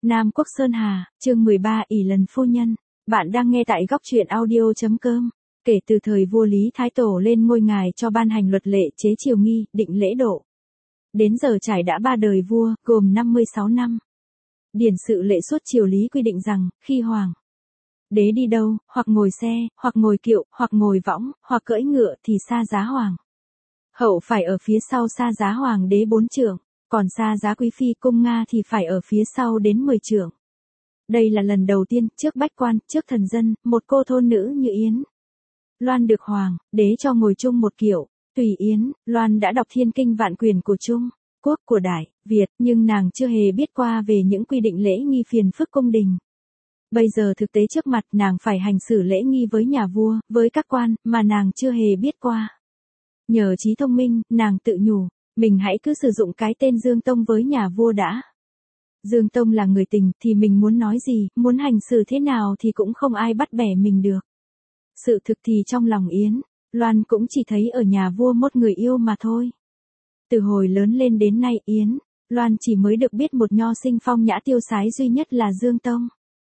Nam Quốc Sơn Hà, chương 13 ỷ lần phu nhân. Bạn đang nghe tại góc truyện audio.com. Kể từ thời vua Lý Thái Tổ lên ngôi ngài cho ban hành luật lệ chế triều nghi, định lễ độ. Đến giờ trải đã 3 đời vua, gồm 56 năm. Điển sự lệ suốt triều Lý quy định rằng, khi hoàng đế đi đâu, hoặc ngồi xe, hoặc ngồi kiệu, hoặc ngồi võng, hoặc cưỡi ngựa thì xa giá hoàng hậu phải ở phía sau xa giá hoàng đế 4 trượng. Còn xa giá quý phi cung Nga thì phải ở phía sau đến 10 trượng. Đây là lần đầu tiên, trước bách quan, trước thần dân, một cô thôn nữ như Yến Loan được hoàng đế cho ngồi chung một kiệu. Tùy Yến Loan đã đọc thiên kinh vạn quyền của Trung Quốc, của Đại Việt, nhưng nàng chưa hề biết qua về những quy định lễ nghi phiền phức cung đình. Bây giờ thực tế trước mặt nàng phải hành xử lễ nghi với nhà vua, với các quan, mà nàng chưa hề biết qua. Nhờ trí thông minh, nàng tự nhủ, mình hãy cứ sử dụng cái tên Dương Tông với nhà vua đã. Dương Tông là người tình, thì mình muốn nói gì, muốn hành xử thế nào thì cũng không ai bắt bẻ mình được. Sự thực thì trong lòng Yến Loan cũng chỉ thấy ở nhà vua một người yêu mà thôi. Từ hồi lớn lên đến nay Yến Loan chỉ mới được biết một nho sinh phong nhã tiêu sái duy nhất là Dương Tông.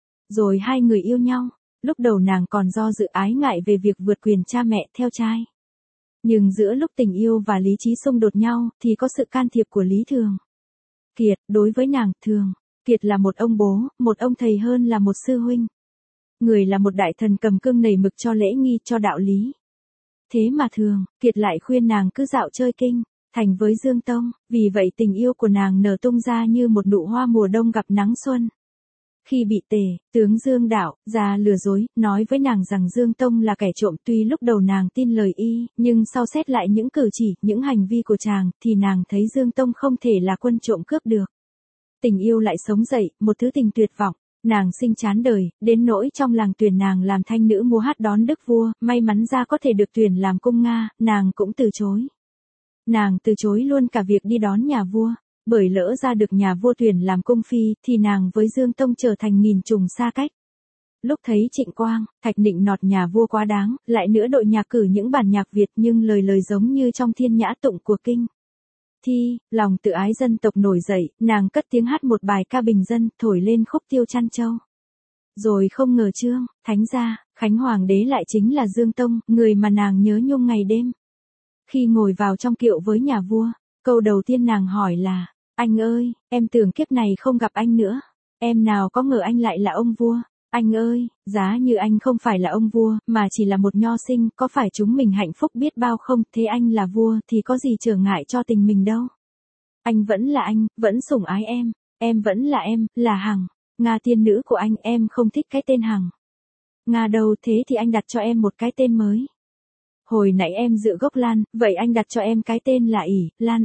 Rồi hai người yêu nhau, lúc đầu nàng còn do dự ái ngại về việc vượt quyền cha mẹ theo trai. Nhưng giữa lúc tình yêu và lý trí xung đột nhau, thì có sự can thiệp của Lý Thường Kiệt. Đối với nàng, Thường Kiệt là một ông bố, một ông thầy hơn là một sư huynh. Người là một đại thần cầm cương nảy mực cho lễ nghi, cho đạo lý. Thế mà Thường Kiệt lại khuyên nàng cứ dạo chơi kinh thành với Dương Tông, vì vậy tình yêu của nàng nở tung ra như một nụ hoa mùa đông gặp nắng xuân. Khi bị Tề tướng Dương Đạo ra lừa dối, nói với nàng rằng Dương Tông là kẻ trộm, tuy lúc đầu nàng tin lời y, nhưng sau xét lại những cử chỉ, những hành vi của chàng, thì nàng thấy Dương Tông không thể là quân trộm cướp được. Tình yêu lại sống dậy, một thứ tình tuyệt vọng. Nàng sinh chán đời, đến nỗi trong làng tuyển nàng làm thanh nữ múa hát đón đức vua, may mắn ra có thể được tuyển làm cung Nga, nàng cũng từ chối. Nàng từ chối luôn cả việc đi đón nhà vua. Bởi lỡ ra được nhà vua tuyển làm cung phi, thì nàng với Dương Tông trở thành nghìn trùng xa cách. Lúc thấy Trịnh Quang, Thạch nịnh nọt nhà vua quá đáng, lại nữa đội nhạc cử những bản nhạc Việt nhưng lời giống như trong thiên nhã tụng của kinh thi, lòng tự ái dân tộc nổi dậy, nàng cất tiếng hát một bài ca bình dân, thổi lên khúc Tiêu Chăn Châu. Rồi không ngờ Trương Thánh gia, Khánh Hoàng đế lại chính là Dương Tông, người mà nàng nhớ nhung ngày đêm. Khi ngồi vào trong kiệu với nhà vua, câu đầu tiên nàng hỏi là, anh ơi, em tưởng kiếp này không gặp anh nữa. Em nào có ngờ anh lại là ông vua. Anh ơi, giá như anh không phải là ông vua, mà chỉ là một nho sinh, có phải chúng mình hạnh phúc biết bao không? Thế anh là vua, thì có gì trở ngại cho tình mình đâu. Anh vẫn là anh, vẫn sủng ái em vẫn là em, là Hằng, Nga tiên nữ của anh. Em không thích cái tên Hằng Nga đâu, thế thì anh đặt cho em một cái tên mới. Hồi nãy em dựa gốc Lan, vậy anh đặt cho em cái tên là ỷ Lan.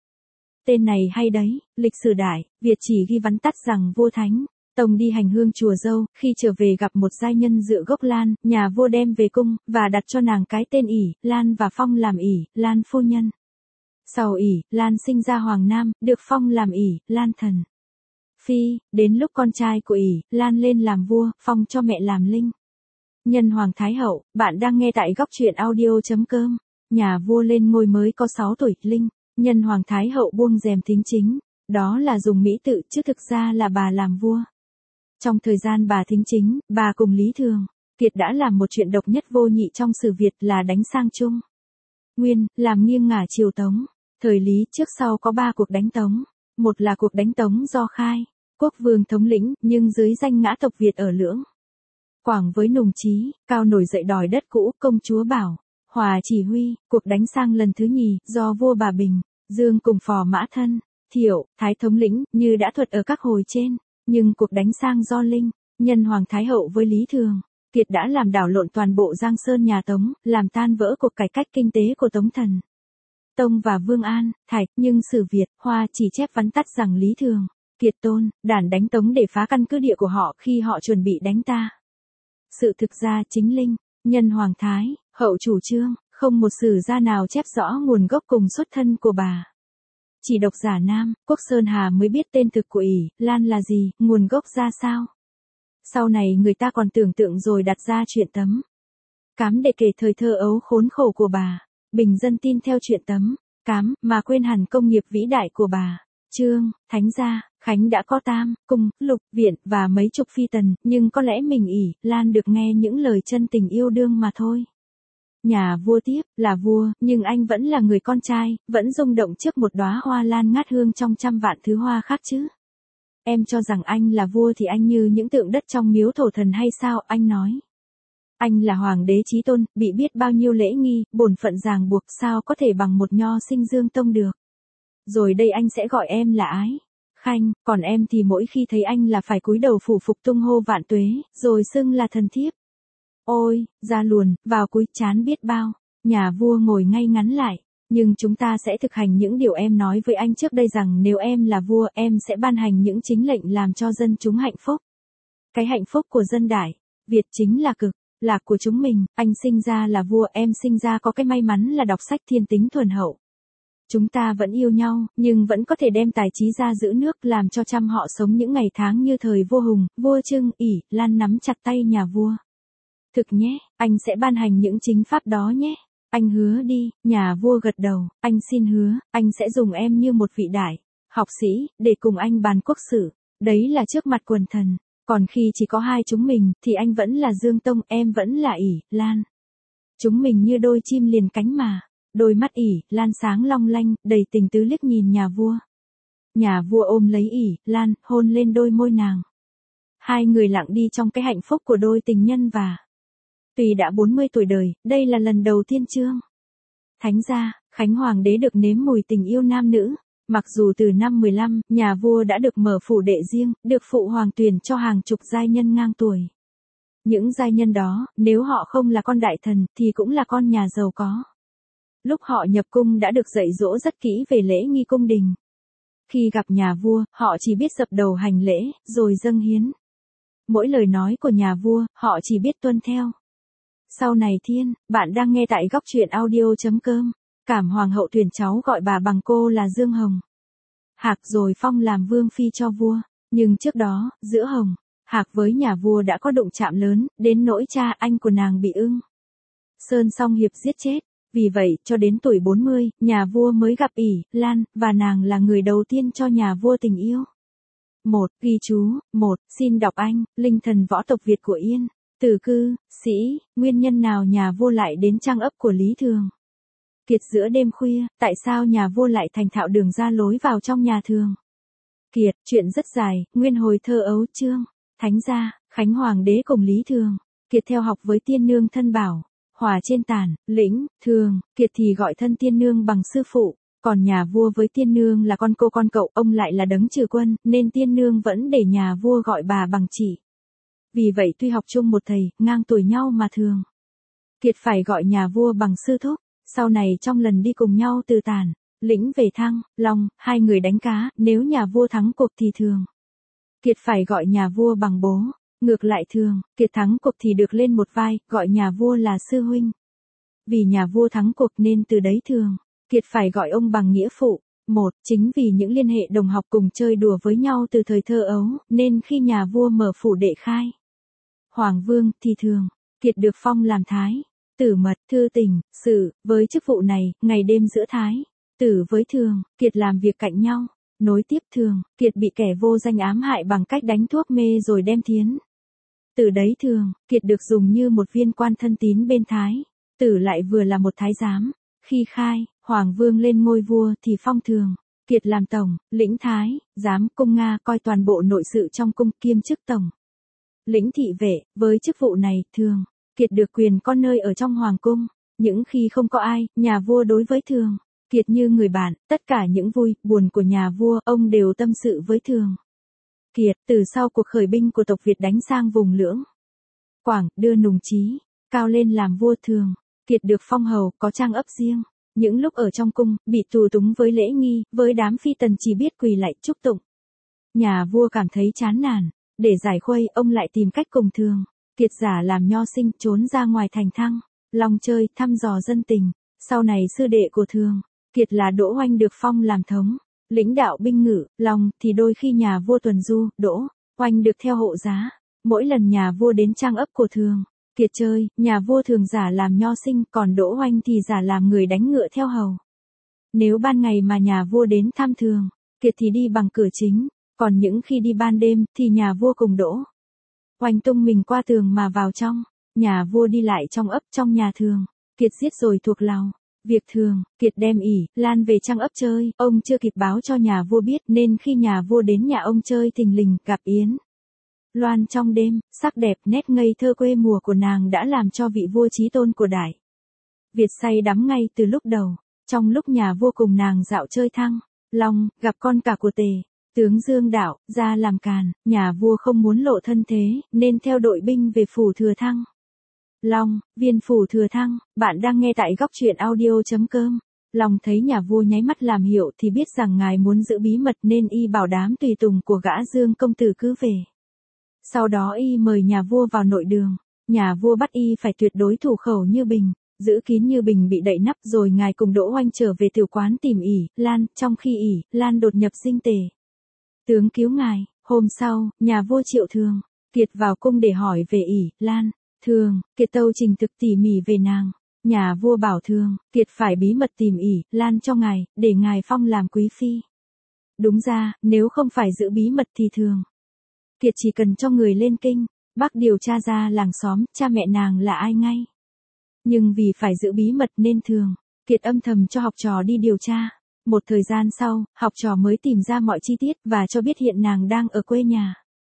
Tên này hay đấy. Lịch sử Đại Việt chỉ ghi vắn tắt rằng vua Thánh Tông đi hành hương chùa Dâu, khi trở về gặp một giai nhân dựa gốc Lan, nhà vua đem về cung, và đặt cho nàng cái tên ỷ Lan và phong làm ỷ Lan phu nhân. Sau ỷ Lan sinh ra Hoàng Nam, được phong làm ỷ Lan thần phi. Đến lúc con trai của ỷ Lan lên làm vua, phong cho mẹ làm Linh Nhân Hoàng Thái Hậu. Bạn đang nghe tại góc truyện audio.com. Nhà vua lên ngôi mới có 6 tuổi, Linh Nhân Hoàng Thái Hậu buông rèm thính chính. Đó là dùng mỹ tự, chứ thực ra là bà làm vua. Trong thời gian bà thính chính, bà cùng Lý Thường Kiệt đã làm một chuyện độc nhất vô nhị trong sử Việt, là đánh sang Trung Nguyên, làm nghiêng ngả triều Tống. Thời Lý trước sau có 3 cuộc đánh Tống. Một là cuộc đánh Tống do Khai Quốc Vương thống lĩnh, nhưng dưới danh ngã tộc Việt ở Lưỡng Quảng với Nùng Chí Cao nổi dậy đòi đất cũ, công chúa Bảo Hòa chỉ huy. Cuộc đánh sang lần thứ nhì, do vua Bà Bình Dương cùng Phò Mã Thân Thiệu Thái thống lĩnh, như đã thuật ở các hồi trên. Nhưng cuộc đánh sang do Linh Nhân Hoàng Thái Hậu với Lý Thường Kiệt đã làm đảo lộn toàn bộ Giang Sơn nhà Tống, làm tan vỡ cuộc cải cách kinh tế của Tống Thần Tông và Vương An Thạch. Nhưng sử Việt Hoa chỉ chép vắn tắt rằng Lý Thường Kiệt tôn đản đánh Tống để phá căn cứ địa của họ khi họ chuẩn bị đánh ta. Sự thực ra chính Linh Nhân Hoàng Thái Hậu chủ trương, không một sử gia nào chép rõ nguồn gốc cùng xuất thân của bà. Chỉ độc giả Nam Quốc Sơn Hà mới biết tên thực của ỷ Lan là gì, nguồn gốc ra sao. Sau này người ta còn tưởng tượng rồi đặt ra chuyện Tấm Cám để kể thời thơ ấu khốn khổ của bà. Bình dân tin theo chuyện Tấm Cám mà quên hẳn công nghiệp vĩ đại của bà. Trương, Thánh gia, Khánh đã có tam, cung, lục, viện và mấy chục phi tần, nhưng có lẽ mình ỷ, Lan được nghe những lời chân tình yêu đương mà thôi. Nhà vua tiếp, là vua, nhưng anh vẫn là người con trai, vẫn rung động trước một đóa hoa lan ngát hương trong trăm vạn thứ hoa khác chứ. Em cho rằng anh là vua thì anh như những tượng đất trong miếu thổ thần hay sao, anh nói. Anh là hoàng đế chí tôn, bị biết bao nhiêu lễ nghi, bổn phận ràng buộc, sao có thể bằng một nho sinh dương tông được. Rồi đây anh sẽ gọi em là Ái Khanh, còn em thì mỗi khi thấy anh là phải cúi đầu phủ phục tung hô vạn tuế, rồi xưng là thần thiếp. Ôi, ra luồn, vào cúi chán biết bao. Nhà vua ngồi ngay ngắn lại. Nhưng chúng ta sẽ thực hành những điều em nói với anh trước đây rằng nếu em là vua, em sẽ ban hành những chính lệnh làm cho dân chúng hạnh phúc. Cái hạnh phúc của dân Đại Việt chính là cực lạc của chúng mình. Anh sinh ra là vua, em sinh ra có cái may mắn là đọc sách thiên tính thuần hậu. Chúng ta vẫn yêu nhau, nhưng vẫn có thể đem tài trí ra giữ nước, làm cho trăm họ sống những ngày tháng như thời vua Hùng, vua Trưng, ỷ, Lan nắm chặt tay nhà vua. Thực nhé, anh sẽ ban hành những chính pháp đó nhé. Anh hứa đi, nhà vua gật đầu, anh xin hứa, anh sẽ dùng em như một vị đại học sĩ, để cùng anh bàn quốc sử. Đấy là trước mặt quần thần, còn khi chỉ có hai chúng mình, thì anh vẫn là Dương Tông, em vẫn là ỷ, Lan. Chúng mình như đôi chim liền cánh mà. Đôi mắt ỷ, Lan sáng long lanh, đầy tình tứ liếc nhìn nhà vua. Nhà vua ôm lấy ỷ, Lan, hôn lên đôi môi nàng. Hai người lặng đi trong cái hạnh phúc của đôi tình nhân và tuy đã 40 tuổi đời, đây là lần đầu tiên Trương Thánh gia, Khánh Hoàng đế được nếm mùi tình yêu nam nữ. Mặc dù từ năm 15, nhà vua đã được mở phủ đệ riêng, được phụ hoàng tuyển cho hàng chục giai nhân ngang tuổi. Những giai nhân đó, nếu họ không là con đại thần, thì cũng là con nhà giàu có. Lúc họ nhập cung đã được dạy dỗ rất kỹ về lễ nghi cung đình. Khi gặp nhà vua, họ chỉ biết dập đầu hành lễ, rồi dâng hiến. Mỗi lời nói của nhà vua, họ chỉ biết tuân theo. Sau này thiên, bạn đang nghe tại góc truyện audio.com. Cảm hoàng hậu tuyển cháu gọi bà bằng cô là Dương Hồng Hạc rồi phong làm vương phi cho vua. Nhưng trước đó, giữa Hồng Hạc với nhà vua đã có đụng chạm lớn, đến nỗi cha anh của nàng bị Ưng Sơn Song Hiệp giết chết. Vì vậy, cho đến tuổi 40, nhà vua mới gặp ỷ, Lan, và nàng là người đầu tiên cho nhà vua tình yêu. 1. Ghi chú, 1. Xin đọc anh, Linh thần võ tộc Việt của Yên. Từ cư, sĩ, nguyên nhân nào nhà vua lại đến trang ấp của Lý Thường Kiệt giữa đêm khuya, tại sao nhà vua lại thành thạo đường ra lối vào trong nhà Thường Kiệt, chuyện rất dài, nguyên hồi thơ ấu Trương Thánh gia, Khánh Hoàng đế cùng Lý Thường Kiệt theo học với tiên nương Thân Bảo. Hòa trên Tản, Lĩnh, Thường Kiệt thì gọi thân tiên nương bằng sư phụ, còn nhà vua với tiên nương là con cô con cậu, ông lại là đấng trừ quân, nên tiên nương vẫn để nhà vua gọi bà bằng chị. Vì vậy tuy học chung một thầy, ngang tuổi nhau mà Thường Kiệt phải gọi nhà vua bằng sư thúc. Sau này trong lần đi cùng nhau từ Tản, Lĩnh về Thăng, Long, hai người đánh cá, nếu nhà vua thắng cuộc thì Thường Kiệt phải gọi nhà vua bằng bố. Ngược lại Thường Kiệt thắng cuộc thì được lên một vai, gọi nhà vua là sư huynh. Vì nhà vua thắng cuộc nên từ đấy Thường Kiệt phải gọi ông bằng nghĩa phụ. Chính vì những liên hệ đồng học cùng chơi đùa với nhau từ thời thơ ấu, nên khi nhà vua mở phủ đệ khai Hoàng vương thì Thường Kiệt được phong làm thái tử mật, thư tình, sử, với chức vụ này, ngày đêm giữa thái tử với Thường Kiệt làm việc cạnh nhau. Nối tiếp Thường Kiệt bị kẻ vô danh ám hại bằng cách đánh thuốc mê rồi đem thiến. Từ đấy Thường Kiệt được dùng như một viên quan thân tín bên thái tử lại vừa là một thái giám. Khi khai Hoàng vương lên ngôi vua thì phong Thường Kiệt làm tổng, lĩnh thái, giám cung Nga, coi toàn bộ nội sự trong cung, kiêm chức tổng lĩnh thị vệ. Với chức vụ này, Thường Kiệt được quyền có nơi ở trong hoàng cung. Những khi không có ai, nhà vua đối với Thường Kiệt như người bạn, tất cả những vui, buồn của nhà vua, ông đều tâm sự với Thường Kiệt. Từ sau cuộc khởi binh của tộc Việt đánh sang vùng Lưỡng Quảng, đưa Nùng Chí cao lên làm vua, Thường Kiệt được phong hầu, có trang ấp riêng. Những lúc ở trong cung, bị tù túng với lễ nghi, với đám phi tần chỉ biết quỳ lạy chúc tụng. Nhà vua cảm thấy chán nản. Để giải khuây, ông lại tìm cách cùng Thường Kiệt giả làm nho sinh, trốn ra ngoài thành Thăng Long chơi, thăm dò dân tình. Sau này sư đệ của Thường Kiệt là Đỗ Oanh được phong làm thống lĩnh đạo binh ngự Long, thì đôi khi nhà vua tuần du, Đỗ Oanh được theo hộ giá. Mỗi lần nhà vua đến trang ấp của Thường Kiệt chơi, nhà vua thường giả làm nho sinh, còn Đỗ Oanh thì giả làm người đánh ngựa theo hầu. Nếu ban ngày mà nhà vua đến thăm Thường Kiệt thì đi bằng cửa chính, còn những khi đi ban đêm thì nhà vua cùng Đỗ Oanh tung mình qua tường mà vào trong. Nhà vua đi lại trong ấp trong nhà Thường, Kiệt giết rồi thuộc lầu. Việc thường, Kiệt đem ỉ, Lan về trang ấp chơi, ông chưa kịp báo cho nhà vua biết nên khi nhà vua đến nhà ông chơi thình lình gặp Yến Loan trong đêm, sắc đẹp nét ngây thơ quê mùa của nàng đã làm cho vị vua chí tôn của Đại Việt say đắm ngay từ lúc đầu. Trong lúc nhà vua cùng nàng dạo chơi Thăng Long, gặp con cả của Tề tướng Dương Đạo ra làm càn, nhà vua không muốn lộ thân thế, nên theo đội binh về phủ Thừa Thăng Long, viên phủ Thừa Thăng. Bạn đang nghe tại góc truyện audio.com. Long thấy nhà vua nháy mắt làm hiệu thì biết rằng ngài muốn giữ bí mật nên y bảo đám tùy tùng của gã Dương công tử cứ về. Sau đó y mời nhà vua vào nội đường. Nhà vua bắt y phải tuyệt đối thủ khẩu như bình, giữ kín như bình bị đậy nắp, rồi ngài cùng Đỗ Oanh trở về tiểu quán tìm ỉ, Lan, trong khi ỉ, Lan đột nhập Dinh Tề tướng cứu ngài. Hôm sau, nhà vua triệu Thường, Kiệt vào cung để hỏi về ỉ, Lan. Thường, Kiệt tâu trình thực tỉ mỉ về nàng. Nhà vua bảo Thường, Kiệt phải bí mật tìm ỉ, Lan cho ngài, để ngài phong làm quý phi. Đúng ra, nếu không phải giữ bí mật thì Thường, Kiệt chỉ cần cho người lên kinh, Bắc điều tra ra làng xóm, cha mẹ nàng là ai ngay. Nhưng vì phải giữ bí mật nên Thường, Kiệt âm thầm cho học trò đi điều tra. Một thời gian sau, học trò mới tìm ra mọi chi tiết và cho biết hiện nàng đang ở quê nhà.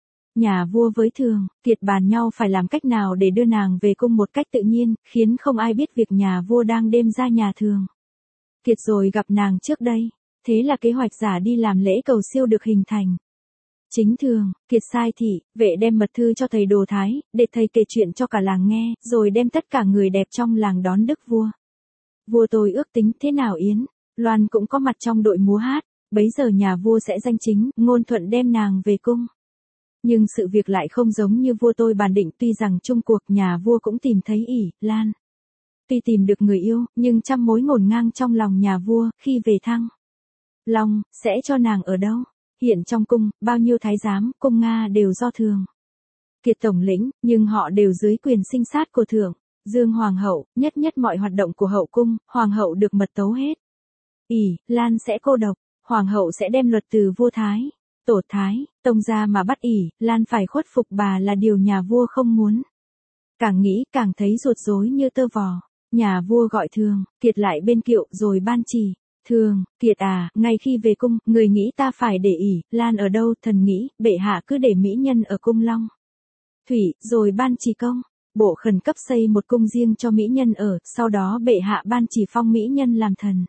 Nhà vua với Thường, Kiệt bàn nhau phải làm cách nào để đưa nàng về cung một cách tự nhiên, khiến không ai biết việc nhà vua đang đêm ra nhà Thường Kiệt rồi gặp nàng trước đây. Thế là kế hoạch giả đi làm lễ cầu siêu được hình thành. Chính Thường, Kiệt sai thị, vệ đem mật thư cho thầy Đồ Thái, để thầy kể chuyện cho cả làng nghe, rồi đem tất cả người đẹp trong làng đón đức vua. Vua tôi ước tính thế nào Yến Loan cũng có mặt trong đội múa hát, bấy giờ nhà vua sẽ danh chính, ngôn thuận đem nàng về cung. Nhưng sự việc lại không giống như vua tôi bàn định, tuy rằng chung cuộc nhà vua cũng tìm thấy ỉ, Lan. Tuy tìm được người yêu, nhưng trăm mối ngổn ngang trong lòng nhà vua, khi về Thăng Long, sẽ cho nàng ở đâu? Hiện trong cung, bao nhiêu thái giám, cung Nga đều do Thường Kiệt tổng lĩnh, nhưng họ đều dưới quyền sinh sát của Thượng Dương Hoàng hậu, nhất mọi hoạt động của hậu cung, Hoàng hậu được mật tấu hết. ỉ, Lan sẽ cô độc, Hoàng hậu sẽ đem luật từ vua Thái, Tổ Thái, Tông ra mà bắt ỉ, Lan phải khuất phục bà là điều nhà vua không muốn. Càng nghĩ càng thấy ruột rối như tơ vò. Nhà vua gọi Thường, Kiệt lại bên kiệu rồi ban chỉ. Thường, Kiệt à, ngay khi về cung, người nghĩ ta phải để ỉ, Lan ở đâu? Thần nghĩ, bệ hạ cứ để mỹ nhân ở cung Long Thủy, rồi ban chỉ công. Bộ khẩn cấp xây một cung riêng cho mỹ nhân ở, sau đó bệ hạ ban chỉ phong mỹ nhân làm thần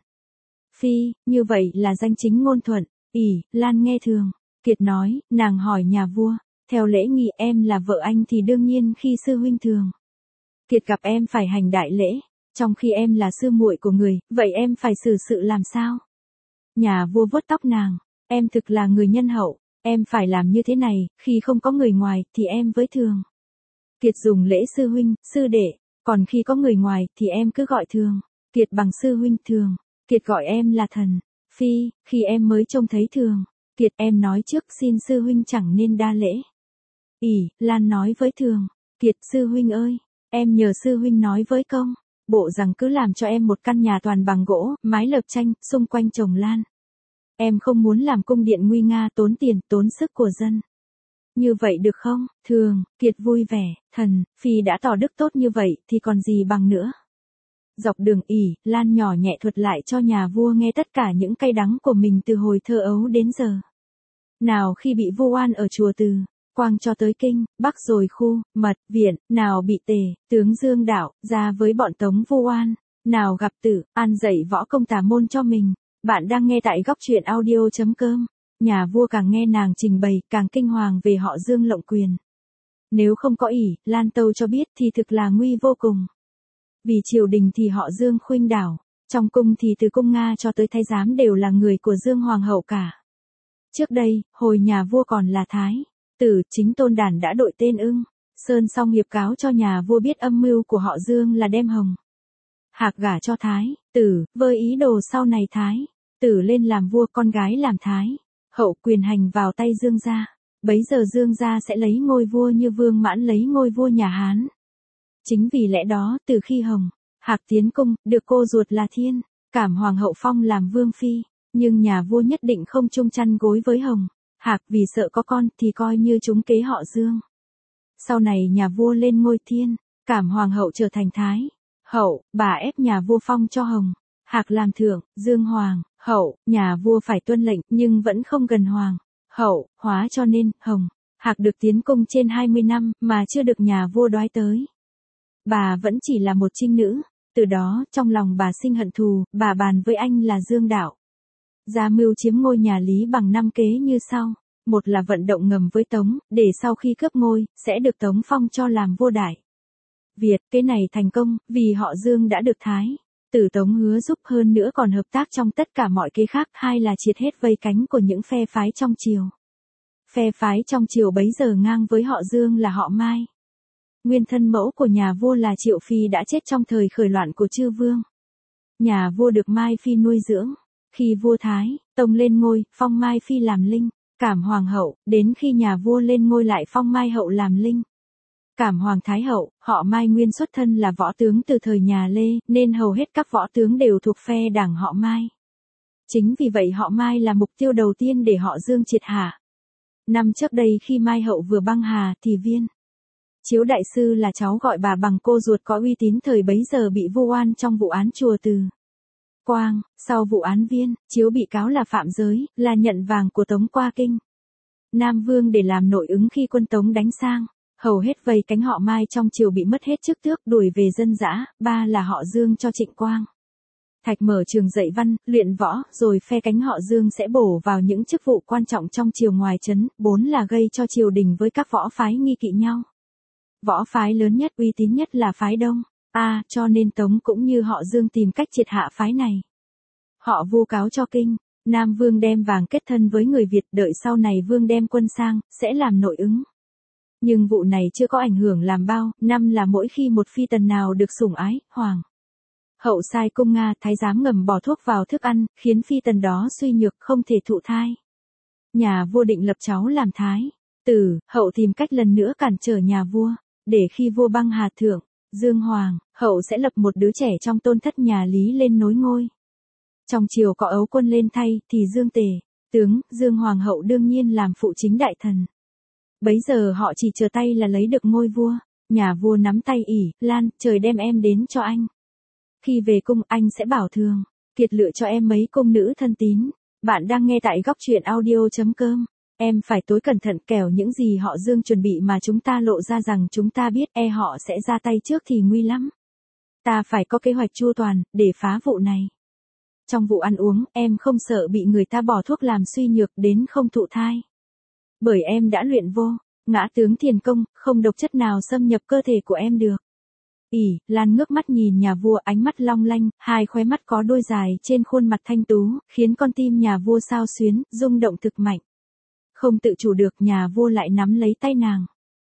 phi, như vậy là danh chính ngôn thuận. ỉ, Lan nghe Thường Kiệt nói, nàng hỏi nhà vua, theo lễ nghi em là vợ anh thì đương nhiên khi sư huynh Thường Kiệt gặp em phải hành đại lễ, trong khi em là sư muội của người, vậy em phải xử sự làm sao? Nhà vua vuốt tóc nàng, em thực là người nhân hậu, em phải làm như thế này, khi không có người ngoài thì em với Thường Kiệt dùng lễ sư huynh, sư đệ, còn khi có người ngoài thì em cứ gọi Thường Kiệt bằng sư huynh. Thường Kiệt gọi em là thần phi, khi em mới trông thấy Thường Kiệt em nói trước xin sư huynh chẳng nên đa lễ. ỉ, Lan nói với Thường Kiệt, sư huynh ơi, em nhờ sư huynh nói với công bộ rằng cứ làm cho em một căn nhà toàn bằng gỗ, mái lợp tranh, xung quanh trồng lan. Em không muốn làm cung điện nguy nga tốn tiền, tốn sức của dân. Như vậy được không? Thường Kiệt vui vẻ, thần phi đã tỏ đức tốt như vậy thì còn gì bằng nữa. Dọc đường ỉ, Lan nhỏ nhẹ thuật lại cho nhà vua nghe tất cả những cay đắng của mình từ hồi thơ ấu đến giờ. Nào khi bị vu oan ở chùa Từ Quang cho tới Kinh, Bắc rồi khu, Mật, Viện, nào bị Tề, tướng Dương Đạo, ra với bọn Tống vu oan, nào gặp Tử, An dạy võ công tà môn cho mình. Bạn đang nghe tại góc truyện audio.com. Nhà vua càng nghe nàng trình bày, càng kinh hoàng về họ Dương lộng quyền. Nếu không có ỉ, Lan tâu cho biết thì thực là nguy vô cùng. Vì triều đình thì họ Dương khuynh đảo, trong cung thì từ cung Nga cho tới thái giám đều là người của Dương Hoàng hậu cả. Trước đây, hồi nhà vua còn là Thái Tử, chính Tôn Đản đã đội tên Ưng Sơn xong hiệp cáo cho nhà vua biết âm mưu của họ Dương là đem Hồng Hạc gả cho Thái Tử, với ý đồ sau này Thái Tử lên làm vua, con gái làm Thái Hậu, quyền hành vào tay Dương gia. Bấy giờ Dương gia sẽ lấy ngôi vua như Vương Mãn lấy ngôi vua nhà Hán. Chính vì lẽ đó, từ khi Hồng Hạc tiến cung, được cô ruột là Thiên Cảm Hoàng hậu phong làm Vương phi, Nhưng nhà vua nhất định không chung chăn gối với Hồng Hạc vì sợ có con thì coi như trúng kế họ Dương. Sau này nhà vua lên ngôi thiên, Cảm hoàng hậu trở thành thái hậu, bà ép nhà vua phong cho Hồng Hạc làm thượng, Dương hoàng hậu, nhà vua phải tuân lệnh nhưng vẫn không gần hoàng hậu hóa cho nên Hồng Hạc được tiến cung trên 20 năm mà chưa được nhà vua đoái tới. Bà vẫn chỉ là một trinh nữ, từ đó trong lòng bà sinh hận thù, bà bàn với anh là Dương Đạo. Ra mưu chiếm ngôi nhà Lý bằng 5 kế như sau. Một là vận động ngầm với Tống, để sau khi cướp ngôi, sẽ được Tống phong cho làm vua Đại Việt. Kế này thành công, vì họ Dương đã được Thái tử Tống hứa giúp, hơn nữa còn hợp tác trong tất cả mọi kế khác. Hai là triệt hết vây cánh của những phe phái trong triều. Phe phái trong triều bấy giờ ngang với họ Dương là họ Mai. Nguyên thân mẫu của nhà vua là Triệu Phi đã chết trong thời khởi loạn của Chư Vương. Nhà vua được Mai Phi nuôi dưỡng. Khi vua Thái Tông lên ngôi, phong Mai Phi làm Linh, Cảm hoàng hậu, đến khi nhà vua lên ngôi lại phong Mai hậu làm Linh, Cảm hoàng thái hậu. Họ Mai nguyên xuất thân là võ tướng từ thời nhà Lê, nên hầu hết các võ tướng đều thuộc phe đảng họ Mai. Chính vì vậy họ Mai là mục tiêu đầu tiên để họ Dương triệt hạ. Năm trước đây khi Mai hậu vừa băng hà thì Viên Chiếu đại sư là cháu gọi bà bằng cô ruột có uy tín thời bấy giờ bị vu oan trong vụ án chùa Từ Quang. Sau vụ án Viên Chiếu bị cáo là phạm giới, là nhận vàng của Tống qua kinh Nam Vương để làm nội ứng khi quân Tống đánh sang. Hầu hết vây cánh họ Mai trong triều bị mất hết chức tước, đuổi về dân dã. Ba là họ Dương cho Trịnh Quang Thạch mở trường dạy văn, luyện võ, rồi phe cánh họ Dương sẽ bổ vào những chức vụ quan trọng trong triều ngoài trấn. 4 là gây cho triều đình với các võ phái nghi kỵ nhau. Võ phái lớn nhất uy tín nhất là phái Đông. Cho nên Tống cũng như họ Dương tìm cách triệt hạ phái này. Họ vu cáo cho kinh Nam Vương đem vàng kết thân với người Việt, đợi sau này Vương đem quân sang, sẽ làm nội ứng. Nhưng vụ này chưa có ảnh hưởng làm bao. 5 là mỗi khi một phi tần nào được sủng ái, hoàng hậu sai cung Nga thái giám ngầm bỏ thuốc vào thức ăn, khiến phi tần đó suy nhược không thể thụ thai. Nhà vua định lập cháu làm thái tử, hậu tìm cách lần nữa cản trở nhà vua, để khi vua băng hà thượng, Dương hoàng hậu sẽ lập một đứa trẻ trong tôn thất nhà Lý lên nối ngôi. Trong triều có ấu quân lên thay thì Dương Tề tướng, Dương hoàng hậu đương nhiên làm phụ chính đại thần. Bấy giờ họ chỉ chờ tay là lấy được ngôi vua. Nhà vua nắm tay ỉ, Lan, trời đem em đến cho anh. Khi về cung anh sẽ bảo Thường Kiệt lựa cho em mấy cung nữ thân tín. Bạn đang nghe tại góc truyện audio.com. Em phải tối cẩn thận, kẻo những gì họ Dương chuẩn bị mà chúng ta lộ ra rằng chúng ta biết, họ sẽ ra tay trước thì nguy lắm. Ta phải có kế hoạch chu toàn để phá vụ này. Trong vụ ăn uống, em không sợ bị người ta bỏ thuốc làm suy nhược đến không thụ thai. Bởi em đã luyện vô ngã tướng thiền công, không độc chất nào xâm nhập cơ thể của em được. Lan ngước mắt nhìn nhà vua, ánh mắt long lanh, hai khóe mắt có đôi dài trên khuôn mặt thanh tú, khiến con tim nhà vua xao xuyến, rung động thực mạnh. Không tự chủ được, nhà vua lại nắm lấy tay nàng.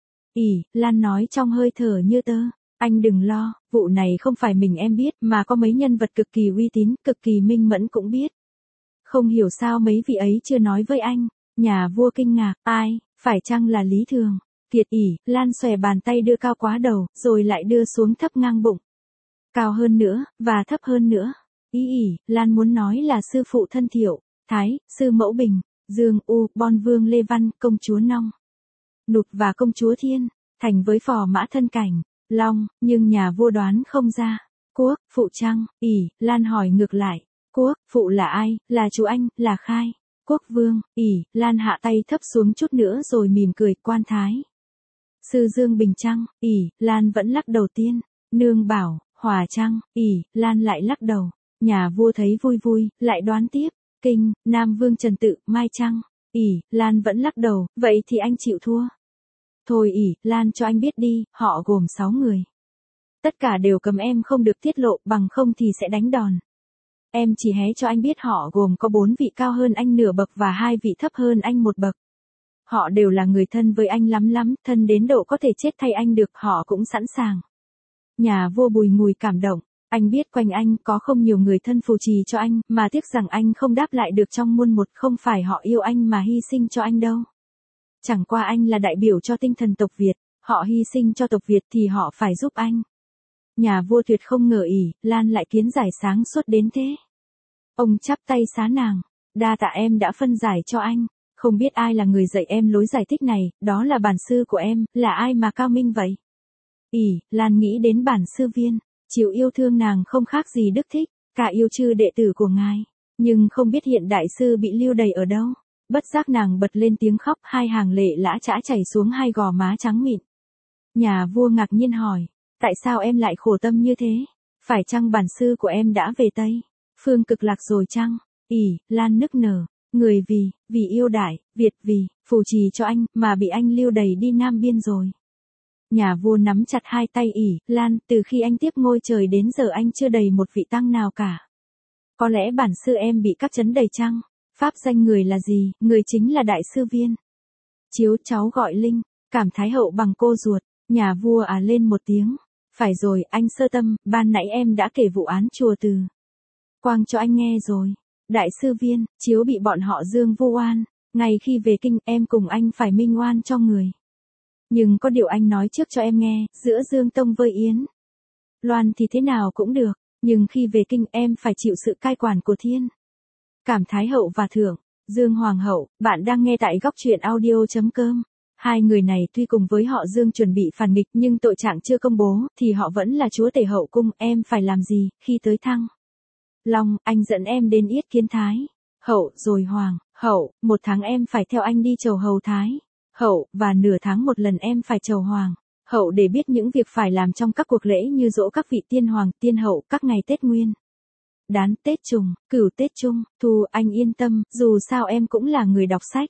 Lan nói trong hơi thở như tơ, anh đừng lo, vụ này không phải mình em biết, mà có mấy nhân vật cực kỳ uy tín, cực kỳ minh mẫn cũng biết. Không hiểu sao mấy vị ấy chưa nói với anh. Nhà vua kinh ngạc, ai, phải chăng là Lý Thường Kiệt? Lan xòe bàn tay đưa cao quá đầu, rồi lại đưa xuống thấp ngang bụng. Cao hơn nữa, và thấp hơn nữa. Lan muốn nói là sư phụ thân Thiệu Thái, sư mẫu Bình, Dương Bon Vương Lê Văn, công chúa Nong Nụt và công chúa Thiên Thành với phò mã thân Cảnh Long, nhưng nhà vua đoán không ra. Quốc, phụ chăng? Lan hỏi ngược lại. Quốc, phụ là ai? Là chú anh, là Khai Quốc vương. Lan hạ tay thấp xuống chút nữa rồi mỉm cười, quan thái sư Dương Bình chăng? Lan vẫn lắc đầu. Tiên nương bảo, Hòa chăng? Lan lại lắc đầu. Nhà vua thấy vui vui, lại đoán tiếp. Kinh, Nam Vương Trần Tự, Mai chăng? Lan vẫn lắc đầu. Vậy thì anh chịu thua. Thôi Lan cho anh biết đi, họ gồm 6 người. Tất cả đều cấm em không được tiết lộ, bằng không thì sẽ đánh đòn. Em chỉ hé cho anh biết họ gồm có 4 vị cao hơn anh nửa bậc và 2 vị thấp hơn anh 1 bậc. Họ đều là người thân với anh lắm, thân đến độ có thể chết thay anh được, họ cũng sẵn sàng. Nhà vua bùi ngùi cảm động, anh biết quanh anh có không nhiều người thân phù trì cho anh, mà tiếc rằng anh không đáp lại được trong muôn một, không phải họ yêu anh mà hy sinh cho anh đâu. Chẳng qua anh là đại biểu cho tinh thần tộc Việt, họ hy sinh cho tộc Việt thì họ phải giúp anh. Nhà vua tuyệt không ngờ Lan lại kiến giải sáng suốt đến thế. Ông chắp tay xá nàng, Đa tạ em đã phân giải cho anh. Không biết ai là người dạy em lối giải thích này, đó là bản sư của em, là ai mà cao minh vậy? Lan nghĩ đến bản sư Viên, Chiếu yêu thương nàng không khác gì Đức Thích, cả yêu chư đệ tử của ngài. Nhưng không biết hiện đại sư bị lưu đày ở đâu. Bất giác nàng bật lên tiếng khóc, hai hàng lệ lã chã chảy xuống hai gò má trắng mịn. Nhà vua ngạc nhiên hỏi, tại sao em lại khổ tâm như thế? Phải chăng bản sư của em đã về Tây Phương Cực Lạc rồi chăng? Lan nức nở, người vì yêu Đại Việt, vì phù trì cho anh mà bị anh lưu đày đi Nam Biên rồi. Nhà vua nắm chặt hai tay Lan, từ khi anh tiếp ngôi trời đến giờ anh chưa đầy một vị tăng nào cả. Có lẽ bản sư em bị các trấn đầy chăng? Pháp danh người là gì? Người chính là Đại sư Viên. Chiếu cháu gọi Linh, cảm Thái hậu bằng cô ruột. Nhà vua lên một tiếng. Phải rồi, anh Sơ Tâm, ban nãy em đã kể vụ án chùa Từ Quang cho anh nghe rồi. Đại sư Viên, Chiếu bị bọn họ Dương vu oan. Ngay khi về kinh, em cùng anh phải minh oan cho người. Nhưng có điều anh nói trước cho em nghe, giữa Dương Tông với Yến Loan thì thế nào cũng được, nhưng khi về kinh em phải chịu sự cai quản của Thiên Cảm Thái hậu và Thượng Dương Hoàng hậu. Bạn đang nghe tại góc truyện audio.com. Hai người này tuy cùng với họ Dương chuẩn bị phản nghịch nhưng tội trạng chưa công bố, thì họ vẫn là chúa tể hậu cung. Em phải làm gì khi tới Thăng Long? Anh dẫn em đến yết kiến Thái hậu rồi Hoàng hậu. 1 tháng em phải theo anh đi chầu hầu Thái hậu, và nửa tháng một lần em phải chầu Hoàng hậu để biết những việc phải làm trong các cuộc lễ như dỗ các vị tiên hoàng tiên hậu, các ngày Tết Nguyên Đán, Tết Trùng, Cửu, Tết Trung, Thu. Anh yên tâm, dù sao em cũng là người đọc sách.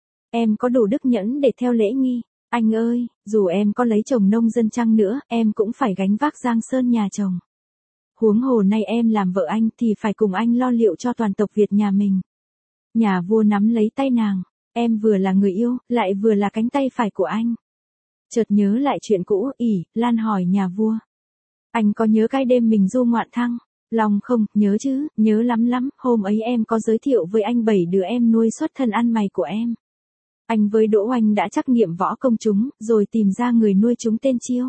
Em có đủ đức nhẫn để theo lễ nghi. Anh ơi, dù em có lấy chồng nông dân chăng nữa, em cũng phải gánh vác giang sơn nhà chồng. Huống hồ nay em làm vợ anh thì phải cùng anh lo liệu cho toàn tộc Việt nhà mình. Nhà vua nắm lấy tay nàng. Em vừa là người yêu, lại vừa là cánh tay phải của anh. Chợt nhớ lại chuyện cũ, Lan hỏi nhà vua. Anh có nhớ cái đêm mình du ngoạn Thăng Long không? Nhớ chứ, nhớ lắm lắm. Hôm ấy em có giới thiệu với anh 7 đứa em nuôi xuất thân ăn mày của em. Anh với Đỗ Oanh đã trắc nghiệm võ công chúng, rồi tìm ra người nuôi chúng tên Chiêu.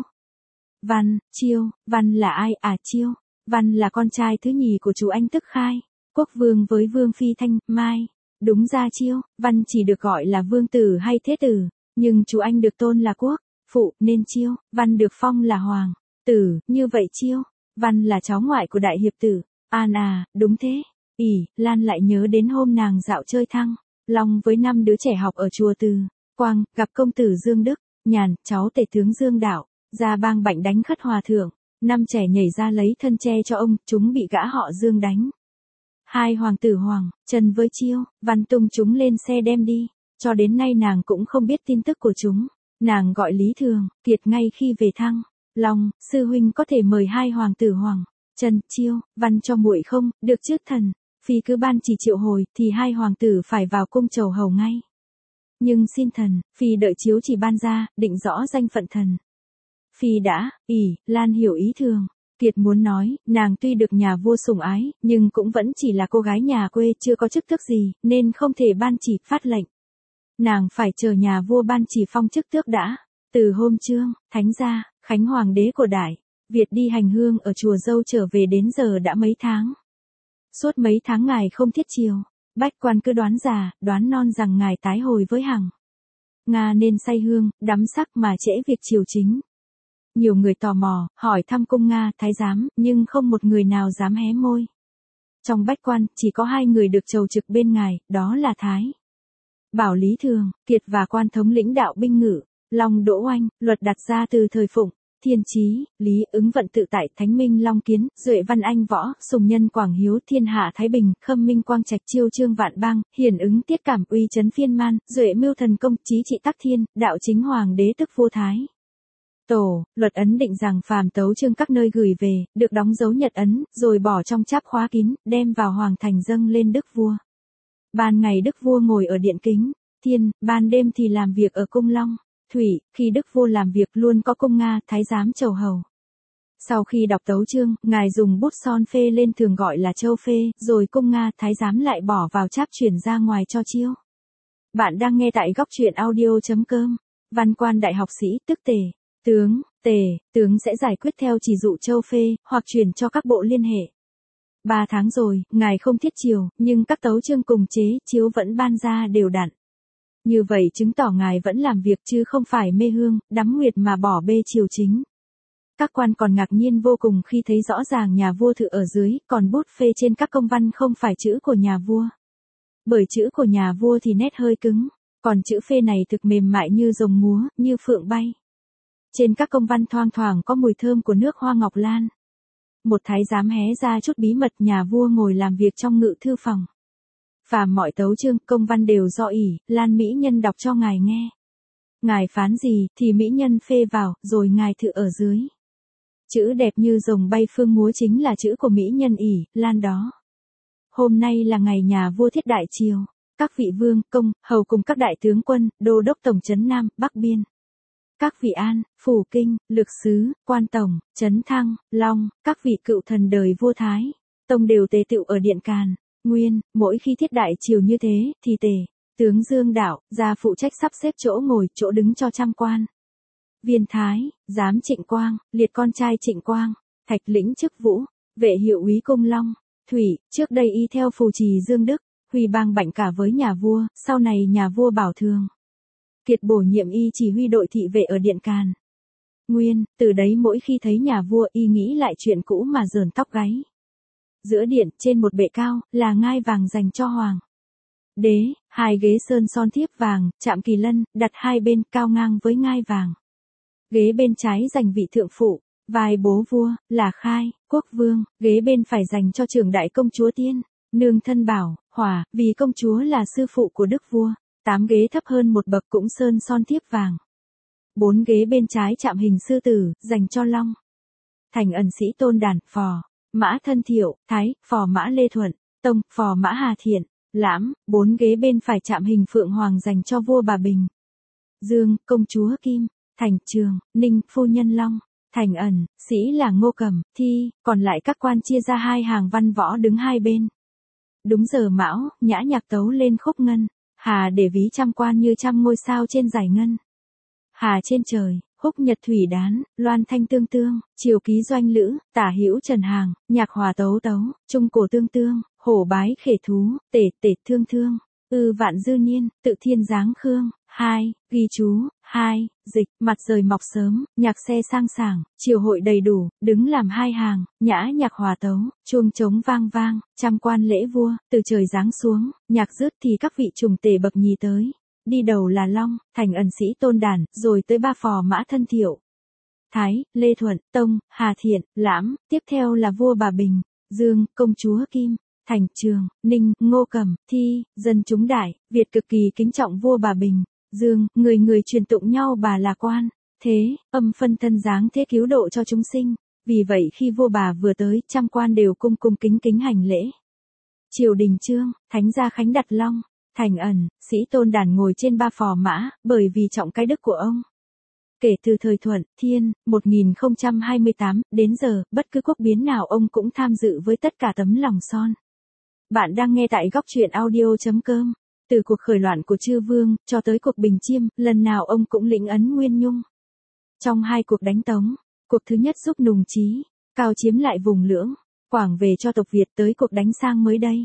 Văn là ai? Chiêu Văn là con trai thứ nhì của chú anh tức Khai Quốc Vương với Vương Phi Thanh Mai. Đúng ra Chiêu Văn chỉ được gọi là vương tử hay thế tử, nhưng chú anh được tôn là quốc phụ, nên Chiêu Văn được phong là hoàng tử. Như vậy Chiêu Văn là cháu ngoại của đại hiệp tử An đúng thế. Lan lại nhớ đến hôm nàng dạo chơi Thăng Long với 5 đứa trẻ học ở chùa Từ Quang, gặp công tử Dương Đức Nhàn, cháu tể tướng Dương Đạo, ra bang bạnh đánh khất hòa thượng. 5 trẻ nhảy ra lấy thân che cho ông, chúng bị gã họ Dương đánh. 2 hoàng tử Hoàng, Trần với Chiêu Văn tung chúng lên xe đem đi. Cho đến nay nàng cũng không biết tin tức của chúng. Nàng gọi Lý Thường Kiệt ngay khi về Thăng Long, sư huynh có thể mời 2 hoàng tử Hoàng, Trần, Chiêu, Văn cho muội không? Được chứ thần. Phi cứ ban chỉ triệu hồi, thì 2 hoàng tử phải vào cung chầu hầu ngay. Nhưng xin thần, Phi đợi chiếu chỉ ban ra, định rõ danh phận thần. Phi đã. Lan hiểu ý Thường Kiệt muốn nói, nàng tuy được nhà vua sủng ái, nhưng cũng vẫn chỉ là cô gái nhà quê, chưa có chức tước gì, nên không thể ban chỉ phát lệnh. Nàng phải chờ nhà vua ban chỉ phong chức tước đã. Từ hôm Trương Thánh gia, Khánh hoàng đế của Đại Việt đi hành hương ở chùa Dâu trở về đến giờ đã mấy tháng. Suốt mấy tháng ngài không thiết triều, bách quan cứ đoán già, đoán non rằng ngài tái hồi với Hằng Nga nên say hương, đắm sắc mà trễ việc triều chính. Nhiều người tò mò, hỏi thăm cung Nga, thái giám, nhưng không một người nào dám hé môi. Trong bách quan, chỉ có 2 người được chầu trực bên ngài, đó là Thái Bảo Lý Thường Kiệt và quan thống lĩnh đạo binh ngự, Long Đỗ Oanh. Luật đặt ra từ thời Phụng Thiên Chí, Lý Ứng Vận tự tại, Thánh Minh Long Kiến, Duệ Văn Anh Võ, Sùng Nhân Quảng Hiếu, Thiên Hạ Thái Bình, Khâm Minh Quang Trạch, Chiêu Trương Vạn Bang, Hiển Ứng Tiết Cảm, Uy Chấn Phiên Man, Duệ Mưu Thần Công, Chí Trị Tắc Thiên, Đạo Chính Hoàng đế tức vua Thái Tổ. Luật ấn định rằng phàm tấu chương các nơi gửi về, được đóng dấu nhật ấn, rồi bỏ trong cháp khóa kín, đem vào hoàng thành dâng lên đức vua. Ban ngày đức vua ngồi ở điện Kính Thiên, ban đêm thì làm việc ở cung Long Thủy. Khi đức vua làm việc luôn có cung Nga, thái giám chầu hầu. Sau khi đọc tấu chương, ngài dùng bút son phê lên, thường gọi là châu phê, rồi cung Nga, thái giám lại bỏ vào cháp chuyển ra ngoài cho Chiêu. Bạn đang nghe tại góc truyện audio.com. Văn quan đại học sĩ, tức tướng sẽ giải quyết theo chỉ dụ châu phê, hoặc chuyển cho các bộ liên hệ. 3 tháng rồi, ngài không thiết chiều, nhưng các tấu chương cùng chế chiếu vẫn ban ra đều đặn. Như vậy chứng tỏ ngài vẫn làm việc chứ không phải mê hương, đắm nguyệt mà bỏ bê triều chính. Các quan còn ngạc nhiên vô cùng khi thấy rõ ràng nhà vua thự ở dưới, còn bút phê trên các công văn không phải chữ của nhà vua. Bởi chữ của nhà vua thì nét hơi cứng, còn chữ phê này thực mềm mại như rồng múa, như phượng bay. Trên các công văn thoang thoảng có mùi thơm của nước hoa ngọc lan. Một thái giám hé ra chút bí mật nhà vua ngồi làm việc trong ngự thư phòng. Phàm mọi tấu chương, công văn đều do ỷ, Lan mỹ nhân đọc cho ngài nghe. Ngài phán gì, thì mỹ nhân phê vào, rồi ngài thự ở dưới. Chữ đẹp như rồng bay phương múa chính là chữ của mỹ nhân ỷ, Lan đó. Hôm nay là ngày nhà vua thiết đại triều. Các vị vương, công, hầu cùng các đại tướng quân, đô đốc tổng trấn Nam, Bắc Biên. Các vị an, phủ kinh, lược sứ, quan tổng, trấn thăng, long, các vị cựu thần đời vua Thái, tông đều tề tựu ở điện Càn. Nguyên, mỗi khi thiết đại triều như thế, thì tề, tướng Dương Đạo, ra phụ trách sắp xếp chỗ ngồi, chỗ đứng cho trăm quan. Viên Thái, giám Trịnh Quang, liệt con trai Trịnh Quang, thạch lĩnh chức Vũ, vệ hiệu úy Cung Long, Thủy, trước đây y theo phù trì Dương Đức, huy bang bảnh cả với nhà vua, sau này nhà vua bảo thường. Kiệt bổ nhiệm y chỉ huy đội thị vệ ở điện Càn. Nguyên, từ đấy mỗi khi thấy nhà vua y nghĩ lại chuyện cũ mà rờn tóc gáy. Giữa điện, trên một bệ cao, là ngai vàng dành cho hoàng đế, 2 ghế sơn son thiếp vàng, chạm kỳ lân, đặt hai bên, cao ngang với ngai vàng. Ghế bên trái dành vị thượng phụ, vai bố vua, là Khai, quốc vương, ghế bên phải dành cho trưởng đại công chúa Tiên, nương thân Bảo, Hòa, vì công chúa là sư phụ của đức vua. 8 ghế thấp hơn một bậc cũng sơn son thiếp vàng. 4 ghế bên trái chạm hình sư tử, dành cho Long. Thành ẩn sĩ Tôn Đản, Phò, Mã Thân Thiệu, Thái, Phò Mã Lê Thuận, Tông, Phò Mã Hà Thiện, Lãm. 4 ghế bên phải chạm hình Phượng Hoàng dành cho vua Bà Bình. Dương, công chúa Kim, Thành, Trường, Ninh, phu nhân Long. Thành ẩn, sĩ là Ngô Cẩm, Thi, còn lại các quan chia ra 2 hàng văn võ đứng hai bên. Đúng giờ mão, nhã nhạc tấu lên khúc ngân. Hà để ví trăm quan như trăm ngôi sao trên dải ngân. Hà trên trời, húc nhật thủy đán, loan thanh tương tương, triều ký doanh lữ, tả hữu trần hàng, nhạc hòa tấu tấu, trung cổ tương tương, hổ bái khể thú, tể tể thương thương, vạn dư niên, tự thiên giáng khương. 2. Ghi chú. 2. Dịch, mặt trời mọc sớm, nhạc xe sang sảng, triều hội đầy đủ, đứng làm 2 hàng, nhã nhạc hòa tấu, chuông trống vang vang, trăm quan lễ vua, từ trời giáng xuống, nhạc dứt thì các vị trùng tể bậc nhì tới. Đi đầu là Long, Thành ẩn sĩ Tôn Đản, rồi tới 3 phò Mã Thân Thiệu, Thái, Lê Thuận, Tông, Hà Thiện, Lãm, tiếp theo là vua Bà Bình, Dương, công chúa Kim, Thành, Trường, Ninh, Ngô Cẩm, Thi. Dân chúng Đại Việt cực kỳ kính trọng vua Bà Bình, Dương, người người truyền tụng nhau bà là quan, thế, âm phân thân dáng thế cứu độ cho chúng sinh. Vì vậy khi vua bà vừa tới, trăm quan đều cung cung kính kính hành lễ. Triều đình trương, thánh gia khánh đặt Long, Thành ẩn, sĩ Tôn Đản ngồi trên 3 phò mã, bởi vì trọng cái đức của ông. Kể từ thời Thuận, Thiên, 1028, đến giờ, bất cứ quốc biến nào ông cũng tham dự với tất cả tấm lòng son. Bạn đang nghe tại góc truyện audio.com. Từ cuộc khởi loạn của Chư Vương, cho tới cuộc Bình Chiêm, lần nào ông cũng lĩnh ấn Nguyên Nhung. Trong 2 cuộc đánh Tống, cuộc thứ nhất giúp Nùng Chí, Cao chiếm lại vùng Lưỡng, Quảng về cho tộc Việt, tới cuộc đánh Sang mới đây.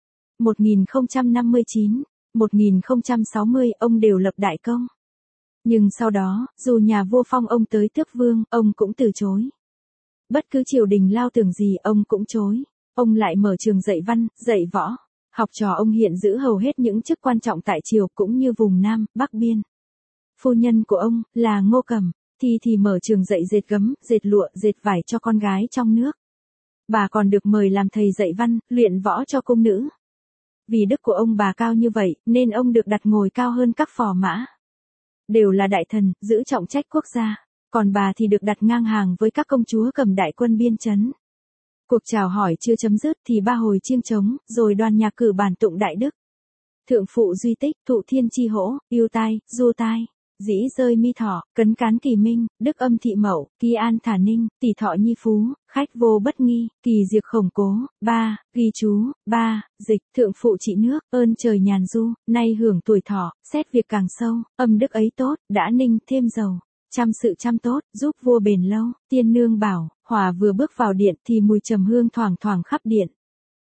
1059, 1060 ông đều lập đại công. Nhưng sau đó, dù nhà vua phong ông tới tước vương, ông cũng từ chối. Bất cứ triều đình lao tưởng gì ông cũng chối. Ông lại mở trường dạy văn, dạy võ. Học trò ông hiện giữ hầu hết những chức quan trọng tại triều cũng như vùng Nam, Bắc Biên. Phu nhân của ông, là Ngô Cẩm, thì mở trường dạy dệt gấm, dệt lụa, dệt vải cho con gái trong nước. Bà còn được mời làm thầy dạy văn, luyện võ cho cung nữ. Vì đức của ông bà cao như vậy, nên ông được đặt ngồi cao hơn các phò mã. Đều là đại thần, giữ trọng trách quốc gia. Còn bà thì được đặt ngang hàng với các công chúa cầm đại quân biên chấn. Cuộc chào hỏi chưa chấm dứt thì 3 hồi chiêng trống, rồi đoàn nhạc cử bản tụng đại đức. Thượng phụ duy tích, thụ thiên chi hỗ, yêu tai, du tai, dĩ rơi mi thọ, cấn cán kỳ minh, đức âm thị mậu, kỳ an thả ninh, tỷ thọ nhi phú, khách vô bất nghi, kỳ diệt khổng cố. 3. Ghi chú. 3. Dịch, thượng phụ trị nước, ơn trời nhàn du, nay hưởng tuổi thọ, xét việc càng sâu, âm đức ấy tốt, đã ninh thêm giàu. Chăm sự chăm tốt, giúp vua bền lâu. Tiên nương bảo, Hòa vừa bước vào điện thì mùi trầm hương thoảng thoảng khắp điện.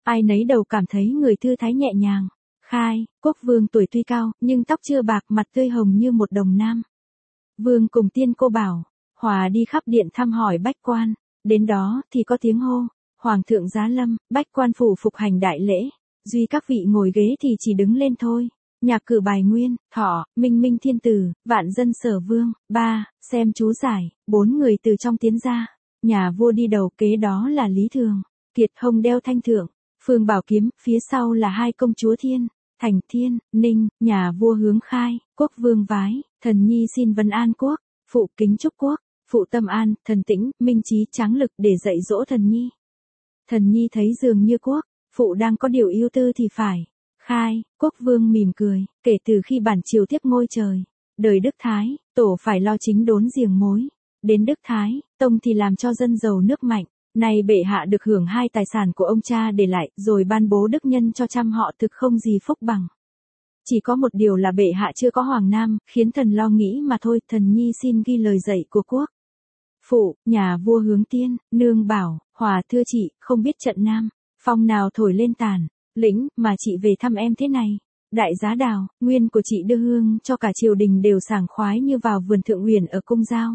ai nấy đầu cảm thấy người thư thái nhẹ nhàng. Khai, quốc vương tuổi tuy cao, nhưng tóc chưa bạc, mặt tươi hồng như một đồng nam. Vương cùng tiên cô bảo, Hòa đi khắp điện thăm hỏi bách quan, đến đó thì có tiếng hô, Hoàng thượng giá lâm, bách quan phủ phục hành đại lễ, duy các vị ngồi ghế thì chỉ đứng lên thôi. Nhạc cử bài nguyên, thọ, minh minh thiên tử, vạn dân sở vương, 3, xem chú giải, 4 người từ trong tiến ra. Nhà vua đi đầu, kế đó là Lý Thường, Kiệt hông đeo thanh thượng, Phương Bảo Kiếm, phía sau là hai công chúa Thiên, Thành Thiên, Ninh. Nhà vua hướng Khai, quốc vương vái, thần nhi xin vấn an quốc, phụ kính chúc quốc, phụ tâm an, thần tĩnh, minh trí tráng lực để dạy dỗ thần nhi. Thần nhi thấy dường như quốc, phụ đang có điều ưu tư thì phải. Khai, quốc vương mỉm cười, kể từ khi bản triều tiếp ngôi trời, đời Đức Thái, tổ phải lo chính đốn giềng mối. Đến Đức Thái, tông thì làm cho dân giàu nước mạnh. Nay bệ hạ được hưởng 2 tài sản của ông cha để lại, rồi ban bố đức nhân cho trăm họ, thực không gì phúc bằng. Chỉ có một điều là bệ hạ chưa có hoàng nam, khiến thần lo nghĩ mà thôi. Thần nhi xin ghi lời dạy của quốc. Phụ, nhà vua hướng tiên, nương bảo, Hòa thưa chị, không biết trận nam, phong nào thổi lên tàn, lĩnh, mà chị về thăm em thế này. Đại giá đào, nguyên của chị đưa hương cho cả triều đình đều sảng khoái như vào vườn thượng uyển ở cung giao.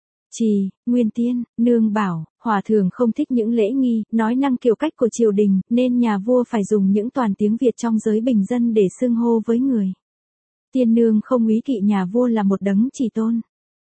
Trì, nguyên tiên, nương bảo, Hòa thường không thích những lễ nghi, nói năng kiểu cách của triều đình, nên nhà vua phải dùng những toàn tiếng Việt trong giới bình dân để xưng hô với người. Tiên nương không úy kỵ nhà vua là một đấng chỉ tôn.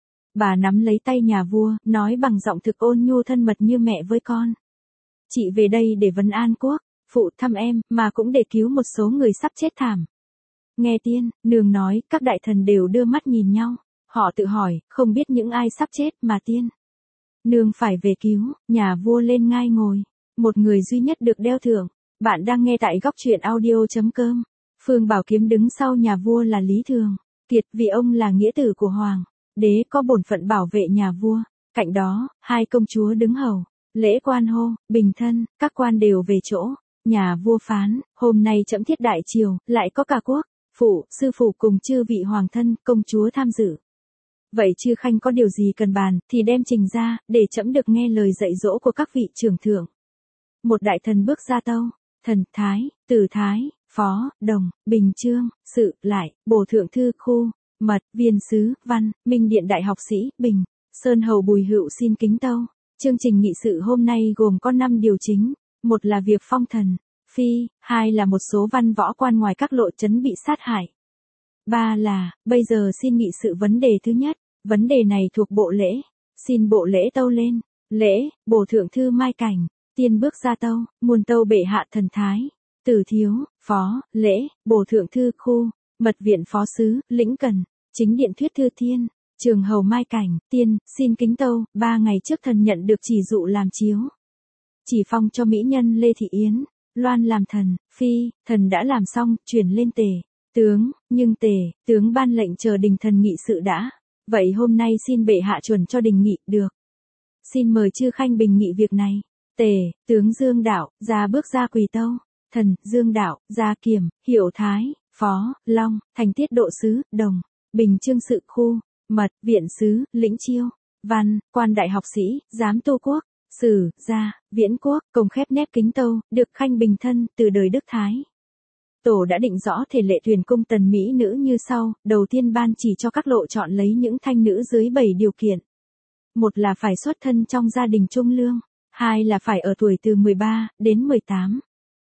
Bà nắm lấy tay nhà vua, nói bằng giọng thực ôn nhu thân mật như mẹ với con. Chị về đây để vấn an quốc, phụ thăm em, mà cũng để cứu một số người sắp chết thảm. Nghe tiên, nương nói, các đại thần đều đưa mắt nhìn nhau. Họ tự hỏi, không biết những ai sắp chết mà tiên. Nương phải về cứu, nhà vua lên ngai ngồi. Một người duy nhất được đeo thưởng. Bạn đang nghe tại góc truyện audio.com. Phương Bảo Kiếm đứng sau nhà vua là Lý Thường, Kiệt vì ông là nghĩa tử của Hoàng đế có bổn phận bảo vệ nhà vua. Cạnh đó, 2 công chúa đứng hầu. Lễ quan hô, bình thân, các quan đều về chỗ. Nhà vua phán, hôm nay trẫm thiết đại triều, lại có cả quốc, phụ, sư phụ cùng chư vị hoàng thân, công chúa tham dự. Vậy chư khanh có điều gì cần bàn, thì đem trình ra, để trẫm được nghe lời dạy dỗ của các vị trưởng thượng. Một đại thần bước ra tâu, thần, thái, tử thái, phó, đồng, bình chương, sự, lại, bổ thượng thư khu, mật, viên sứ, văn, minh điện đại học sĩ, bình, sơn hầu Bùi Hựu xin kính tâu. Chương trình nghị sự hôm nay gồm có 5 điều chính. 1 là việc phong thần, phi, 2 là một số văn võ quan ngoài các lộ trấn bị sát hại. 3 là, bây giờ xin nghị sự vấn đề thứ nhất. Vấn đề này thuộc bộ lễ. Xin bộ lễ tâu lên. Lễ, bổ thượng thư Mai Cảnh. Tiên bước ra tâu, muôn tâu bệ hạ thần thái. Tử thiếu, phó, lễ, bổ thượng thư khu, mật viện phó sứ, lĩnh cần, chính điện thuyết thư Thiên, trường hầu Mai Cảnh. Tiên, xin kính tâu, 3 ngày trước thần nhận được chỉ dụ làm chiếu. Chỉ phong cho mỹ nhân Lê Thị Yến, Loan làm thần, phi, thần đã làm xong, chuyển lên tề, tướng, nhưng tề, tướng ban lệnh chờ đình thần nghị sự đã. Vậy hôm nay xin bệ hạ chuẩn cho đình nghị, được. Xin mời chư khanh bình nghị việc này. Tề, tướng Dương Đạo, ra bước ra quỳ tâu. Thần, Dương Đạo, ra Kiểm, Hiệu Thái, Phó, Long, Thành Tiết Độ Sứ, Đồng, Bình Chương Sự Khu, Mật, Viện Sứ, Lĩnh Chiêu, Văn, Quan Đại Học Sĩ, Giám Tu Quốc, Sử, Gia, Viễn Quốc, công khép nép kính tâu, được khanh bình thân, từ đời Đức Thái. Tổ đã định rõ thể lệ tuyển cung tần mỹ nữ như sau. Đầu tiên ban chỉ cho các lộ chọn lấy những thanh nữ dưới 7 điều kiện. 1 là phải xuất thân trong gia đình trung lương. 2 là phải ở tuổi từ 13 đến 18.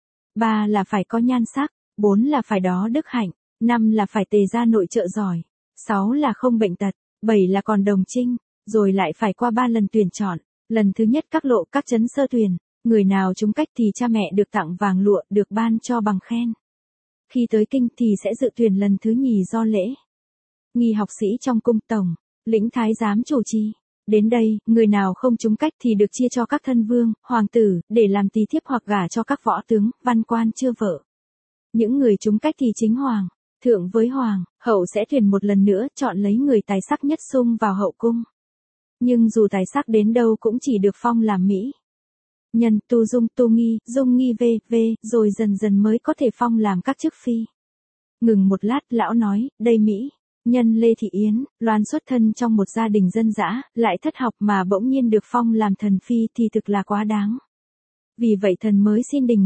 3 là phải có nhan sắc. 4 là phải đó đức hạnh. 5 là phải tề gia nội trợ giỏi. 6 là không bệnh tật. 7 là còn đồng trinh. Rồi lại phải qua 3 lần tuyển chọn. Lần thứ nhất các lộ các trấn sơ tuyển. Người nào trúng cách thì cha mẹ được tặng vàng lụa, được ban cho bằng khen. Khi tới kinh thì sẽ dự tuyển lần thứ nhì do lễ nghi học sĩ trong cung tổng, lĩnh thái giám chủ trì. Đến đây, người nào không trúng cách thì được chia cho các thân vương, hoàng tử, để làm tỳ thiếp hoặc gả cho các võ tướng, văn quan chưa vợ. Những người trúng cách thì chính hoàng, thượng với hoàng, hậu sẽ tuyển một lần nữa, chọn lấy người tài sắc nhất xung vào hậu cung. Nhưng dù tài sắc đến đâu cũng chỉ được phong làm mỹ nhân, tu dung nghi v, rồi dần dần mới có thể phong làm các chức phi. Ngừng một lát, lão nói, đây mỹ nhân Lê Thị Yến, Loan xuất thân trong một gia đình dân dã, lại thất học mà bỗng nhiên được phong làm thần phi thì thực là quá đáng. Vì vậy thần mới xin đình nghị,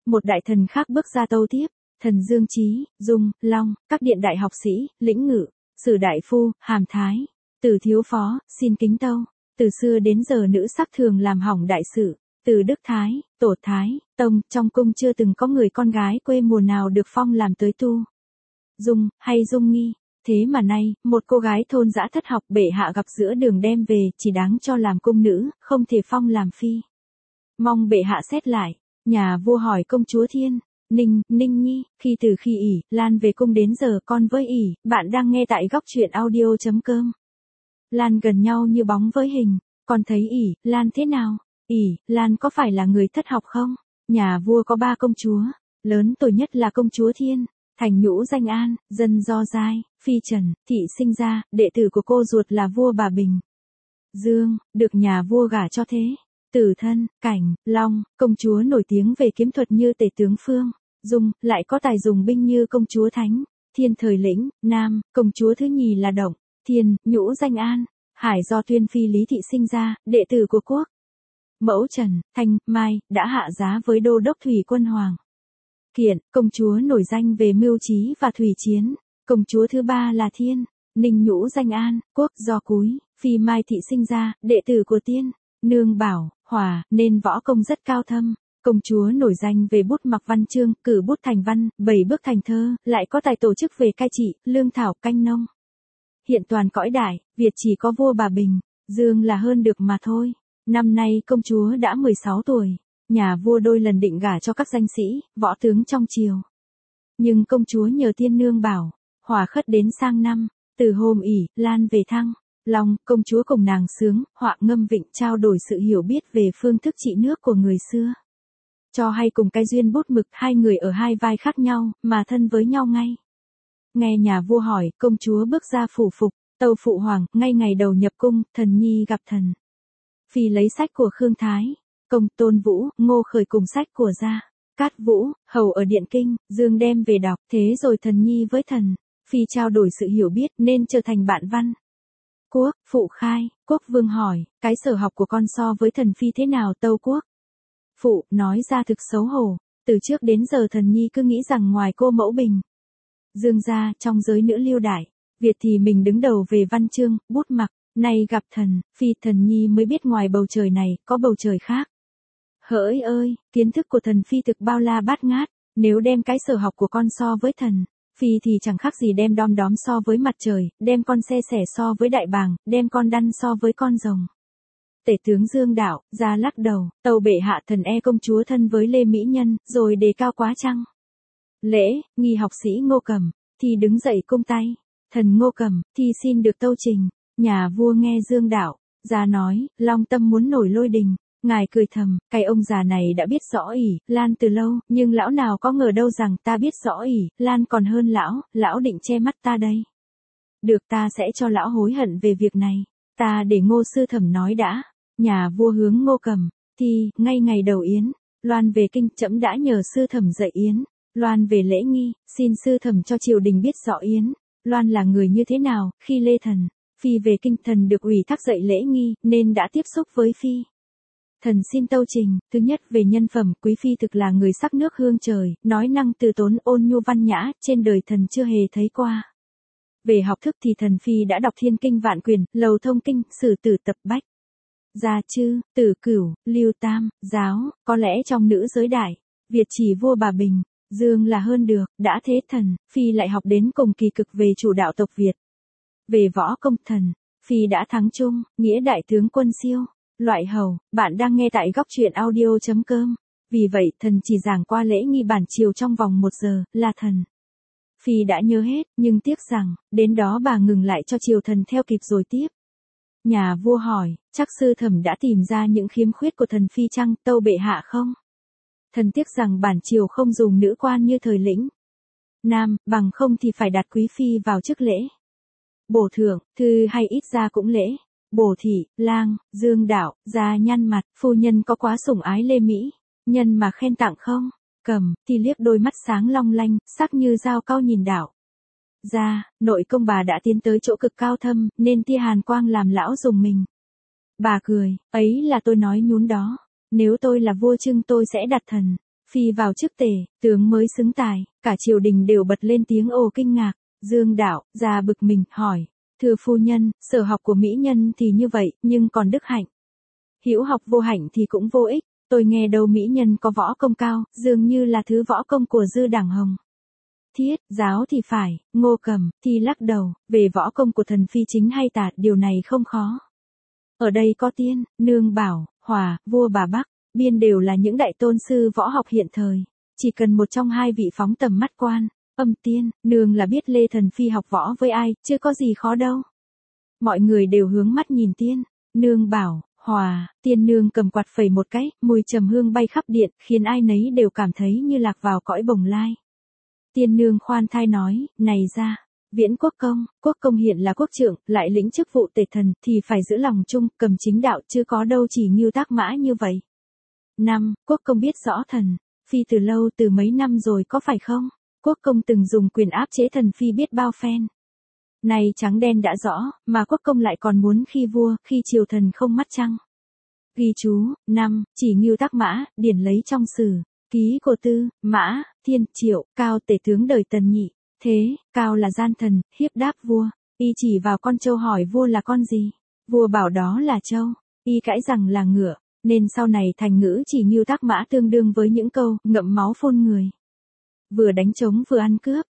Một đại thần khác bước ra tâu tiếp, thần Dương Chí, Dung, Long, các điện đại học sĩ, lĩnh ngự, sử đại phu, hàm thái, từ thiếu phó, xin kính tâu. Từ xưa đến giờ nữ sắc thường làm hỏng đại sự, từ Đức Thái, Tổ Thái, Tông, trong cung chưa từng có người con gái quê mùa nào được phong làm tới tu. Dung, hay Dung Nghi. Thế mà nay, một cô gái thôn dã thất học bệ hạ gặp giữa đường đem về, chỉ đáng cho làm cung nữ, không thể phong làm phi. Mong bệ hạ xét lại. Nhà vua hỏi công chúa Thiên, Ninh Nhi, khi ỉ, Lan về cung đến giờ con với ỉ, bạn đang nghe tại góc truyện audio.com. Lan gần nhau như bóng với hình, con thấy ỉ, Lan thế nào? Ỉ, Lan có phải là người thất học không? Nhà vua có 3 công chúa, lớn tuổi nhất là công chúa Thiên, thành nhũ danh An, dân do Giai, phi Trần, thị sinh ra, đệ tử của cô ruột là vua Bà Bình. Dương, được nhà vua gả cho thế. Tử thân, Cảnh, Long, công chúa nổi tiếng về kiếm thuật như Tể tướng Phương. Dung, lại có tài dùng binh như công chúa Thánh. Thiên thời lĩnh, Nam, công chúa thứ nhì là Động. Thiên, nhũ danh An, Hải do Tuyên phi Lý Thị sinh ra, đệ tử của quốc. Mẫu Trần, Thanh, Mai, đã hạ giá với đô đốc thủy quân Hoàng Kiện, công chúa nổi danh về mưu trí và thủy chiến. Công chúa thứ 3 là Thiên, Ninh nhũ danh An, quốc do Cúi, phi Mai Thị sinh ra, đệ tử của Tiên. Nương Bảo, Hòa, nên võ công rất cao thâm. Công chúa nổi danh về bút mặc văn chương, cử bút thành văn, 7 bước thành thơ, lại có tài tổ chức về cai trị, lương thảo, canh nông. Hiện toàn cõi đại, Việt chỉ có vua Bà Bình, Dương là hơn được mà thôi. Năm nay công chúa đã 16 tuổi, nhà vua đôi lần định gả cho các danh sĩ, võ tướng trong triều. Nhưng công chúa nhờ Tiên Nương Bảo, Hòa khất đến sang năm, từ hôm ỉ, Lan về thăng. Long, công chúa cùng nàng sướng, họa ngâm vịnh trao đổi sự hiểu biết về phương thức trị nước của người xưa. Cho hay cùng cái duyên bút mực, 2 người ở 2 vai khác nhau, mà thân với nhau ngay. Nghe nhà vua hỏi, công chúa bước ra phủ phục, tâu phụ hoàng, ngay ngày đầu nhập cung, thần nhi gặp thần. Phi lấy sách của Khương Thái, Công, Tôn Vũ, Ngô Khởi cùng sách của Gia Cát Vũ, hầu ở điện kinh, Dương đem về đọc, thế rồi thần nhi với thần. Phi trao đổi sự hiểu biết nên trở thành bạn văn. Quốc, phụ khai, quốc vương hỏi, cái sở học của con so với thần phi thế nào tâu quốc? Phụ, nói ra thực xấu hổ, từ trước đến giờ thần nhi cứ nghĩ rằng ngoài cô mẫu Bình. Dương gia, trong giới nữ lưu đại, Việt thì mình đứng đầu về văn chương, bút mặc, nay gặp thần, phi thần nhi mới biết ngoài bầu trời này, có bầu trời khác. Hỡi ơi, kiến thức của thần phi thực bao la bát ngát, nếu đem cái sở học của con so với thần. Phi thì chẳng khác gì đem đom đóm so với mặt trời, đem con xe sẻ so với đại bàng, đem con đăn so với con rồng. Tể tướng Dương Đạo, ra lắc đầu, tâu bệ hạ thần e công chúa thân với Lê Mỹ Nhân, rồi đề cao quá chăng? Lễ, nghi học sĩ Ngô Cầm, thì đứng dậy cung tay. Thần Ngô Cầm, thì xin được tâu trình. Nhà vua nghe Dương Đạo, ra nói, Long tâm muốn nổi lôi đình. Ngài cười thầm, cái ông già này đã biết rõ ỉ, Lan từ lâu, nhưng lão nào có ngờ đâu rằng ta biết rõ ỉ, Lan còn hơn lão định che mắt ta đây. Được, ta sẽ cho lão hối hận về việc này, ta để Ngô sư thẩm nói đã. Nhà vua hướng Ngô Cầm, thì, ngay ngày đầu yến, Loan về kinh, trẫm đã nhờ sư thẩm dạy yến. Loan về lễ nghi, xin sư thẩm cho triều đình biết rõ yến. Loan là người như thế nào, khi Lê Thần, Phi về kinh thần được ủy thác dạy lễ nghi, nên đã tiếp xúc với Phi. Thần xin tâu trình, thứ nhất về nhân phẩm, quý phi thực là người sắc nước hương trời, nói năng từ tốn ôn nhu văn nhã, trên đời thần chưa hề thấy qua. Về học thức thì thần phi đã đọc thiên kinh vạn quyền, lầu thông kinh, sử tử tập bách. Gia Chư, Tử Cửu, Lưu Tam, Giáo, có lẽ trong nữ giới đại, Việt chỉ vua Bà Bình, Dương là hơn được, đã thế thần, phi lại học đến cùng kỳ cực về chủ đạo tộc Việt. Về võ công thần, phi đã thắng chung, nghĩa đại tướng quân siêu. Loại hầu, bạn đang nghe tại góc truyện audio.com. Vì vậy, thần chỉ giảng qua lễ nghi bản triều trong vòng 1 giờ, là thần. Phi đã nhớ hết, nhưng tiếc rằng, đến đó bà ngừng lại cho triều thần theo kịp rồi tiếp. Nhà vua hỏi, chắc sư thẩm đã tìm ra những khiếm khuyết của thần phi chăng, tâu bệ hạ không? Thần tiếc rằng bản triều không dùng nữ quan như thời lĩnh Nam, bằng không thì phải đặt quý phi vào chức lễ. Bổ thưởng, thư hay ít ra cũng lễ. Bổ thị, lang, Dương Đạo, ra nhăn mặt, phu nhân có quá sủng ái Lê Mỹ, nhân mà khen tặng không? Cầm, thì liếc đôi mắt sáng long lanh, sắc như dao cao nhìn Đạo. Ra, nội công bà đã tiến tới chỗ cực cao thâm, nên tia hàn quang làm lão dùng mình. Bà cười, ấy là tôi nói nhún đó, nếu tôi là vua Trưng tôi sẽ đặt thần Phi vào chức tể, tướng mới xứng tài, cả triều đình đều bật lên tiếng ồ kinh ngạc. Dương Đạo, ra bực mình, hỏi. Thưa phu nhân, sở học của mỹ nhân thì như vậy, nhưng còn đức hạnh. Hữu học vô hạnh thì cũng vô ích, tôi nghe đâu mỹ nhân có võ công cao, dường như là thứ võ công của Dư Đảng Hồng. Thiết, giáo thì phải, Ngô Cầm, thì lắc đầu, về võ công của thần phi chính hay tà, điều này không khó. Ở đây có Tiên, Nương Bảo, Hòa, vua bà Bắc, Biên đều là những đại tôn sư võ học hiện thời, chỉ cần một trong hai vị phóng tầm mắt quan, Âm Tiên, Nương là biết Lê Thần Phi học võ với ai, chứ có gì khó đâu. Mọi người đều hướng mắt nhìn Tiên, Nương Bảo, Hòa, Tiên Nương cầm quạt phẩy một cái, mùi trầm hương bay khắp điện, khiến ai nấy đều cảm thấy như lạc vào cõi bồng lai. Tiên Nương khoan thai nói, này ra, Viễn Quốc công hiện là quốc trưởng, lại lĩnh chức vụ tể thần, thì phải giữ lòng chung, cầm chính đạo, chứ có đâu chỉ Ngưu Tác Mã như vậy. Quốc công biết rõ thần, Phi từ lâu từ mấy năm rồi có phải không? Quốc công từng dùng quyền áp chế thần Phi biết bao phen. Này trắng đen đã rõ, mà quốc công lại còn muốn khi vua, khi triều thần không mắt chăng? Ghi chú, chỉ Ngưu Tác Mã, điển lấy trong sử, ký của Tư, Mã, Thiên, Triệu, Cao tể tướng đời Tần Nhị. Thế, Cao là gian thần, hiếp đáp vua, y chỉ vào con trâu hỏi vua là con gì? Vua bảo đó là trâu, y cãi rằng là ngựa, nên sau này thành ngữ chỉ Ngưu Tác Mã tương đương với những câu ngậm máu phun người. Vừa đánh trống vừa